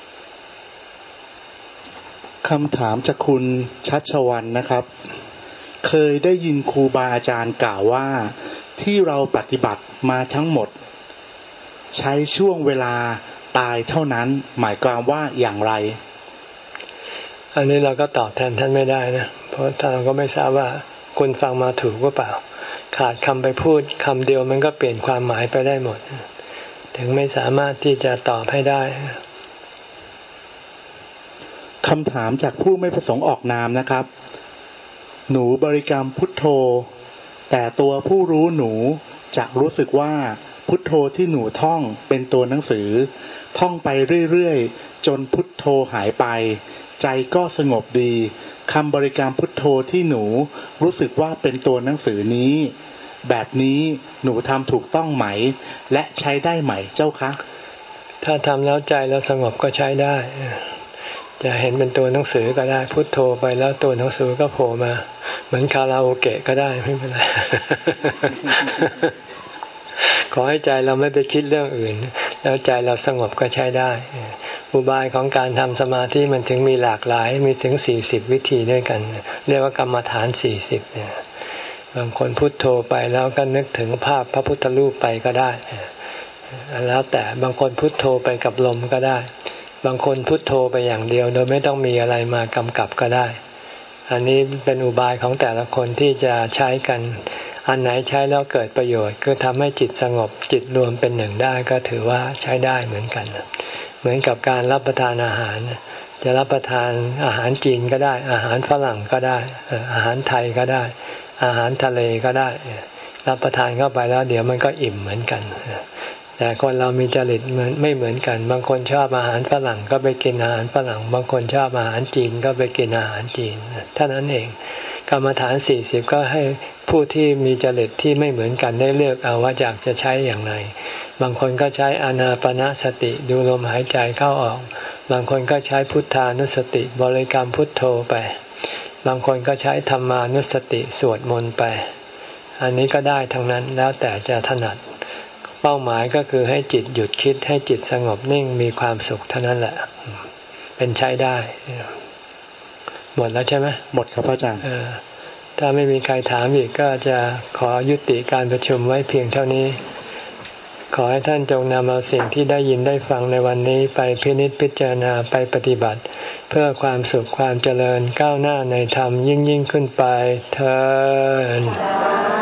คำถามจากคุณชัชวรรณนะครับเคยได้ยินครูบาอาจารย์กล่าวว่าที่เราปฏิบัติมาทั้งหมดใช้ช่วงเวลาตายเท่านั้นหมายความว่าอย่างไรอันนี้เราก็ตอบแทนท่านไม่ได้นะเพราะท่านก็ไม่ทราบว่าคุณฟังมาถูกหรือเปล่าขาดคำไปพูดคำเดียวมันก็เปลี่ยนความหมายไปได้หมดถึงไม่สามารถที่จะตอบให้ได้คำถามจากผู้ไม่ประสงค์ออกนามนะครับหนูบริกรรมพุทโธแต่ตัวผู้รู้หนูจะรู้สึกว่าพุทโธที่หนูท่องเป็นตัวหนังสือท่องไปเรื่อยๆจนพุทโธหายไปใจก็สงบดีคำบริกรรมพุทโธที่หนูรู้สึกว่าเป็นตัวหนังสือนี้แบบนี้หนูทำถูกต้องไหมและใช้ได้ไหมเจ้าคะถ้าทำแล้วใจแล้วสงบก็ใช้ได้จะเห็นเป็นตัวหนังสือก็ได้พุทโธไปแล้วตัวหนังสือก็โผล่มาเหมือนคาราโอเกะก็ได้ไม่เป็นไร ขอให้ใจเราไม่ไปคิดเรื่องอื่นแล้วใจเราสงบก็ใช้ได้อุบายของการทำสมาธิมันถึงมีหลากหลายมีถึงสี่สิบวิธีด้วยกันเรียกว่ากรรมฐานสี่สิบเนี่ยบางคนพุทโธไปแล้วก็นึกถึงภาพพระพุทธรูปไปก็ได้แล้วแต่บางคนพุทโธไปกับลมก็ได้บางคนพุทโธไปอย่างเดียวโดยไม่ต้องมีอะไรมากำกับก็ได้อันนี้เป็นอุบายของแต่ละคนที่จะใช้กันอันไหนใช้แล้วเกิดประโยชน์คือทำให้จิตสงบจิตรวมเป็นหนึ่งได้ก็ถือว่าใช้ได้เหมือนกันเหมือนกับการรับประทานอาหารจะรับประทานอาหารจีนก็ได้อาหารฝรั่งก็ได้อาหารไทยก็ได้อาหารทะเลก็ได้รับประทานเข้าไปแล้วเดี๋ยวมันก็อิ่มเหมือนกันแต่คนเรามีจริตไม่เหมือนกันบางคนชอบอาหารฝรั่งก็ไปกินอาหารฝรั่งบางคนชอบอาหารจีนก็ไปกินอาหารจีนเท่านั้นเองกรรมฐานสี่สิบก็ให้ผู้ที่มีจริตที่ไม่เหมือนกันได้เลือกเอาว่าอยากจะใช้อย่างไรบางคนก็ใช้อานาปานสติดูลมหายใจเข้าออกบางคนก็ใช้พุทธานุสติบริกรรมพุทโธไปบางคนก็ใช้ธรรมานุสติสวดมนต์ไปอันนี้ก็ได้ทั้งนั้นแล้วแต่จะถนัดเป้าหมายก็คือให้จิตหยุดคิดให้จิตสงบนิ่งมีความสุขเท่านั้นแหละเป็นใช้ได้หมดแล้วใช่ไหมหมดครับอาจารย์ถ้าไม่มีใครถามอีกก็จะขอยุติการประชุมไว้เพียงเท่านี้ขอให้ท่านจงนำเอาสิ่งที่ได้ยินได้ฟังในวันนี้ไปพินิจพิจารณาไปปฏิบัติเพื่อความสุขความเจริญก้าวหน้าในธรรมยิ่งยิ่งขึ้นไปเทอญ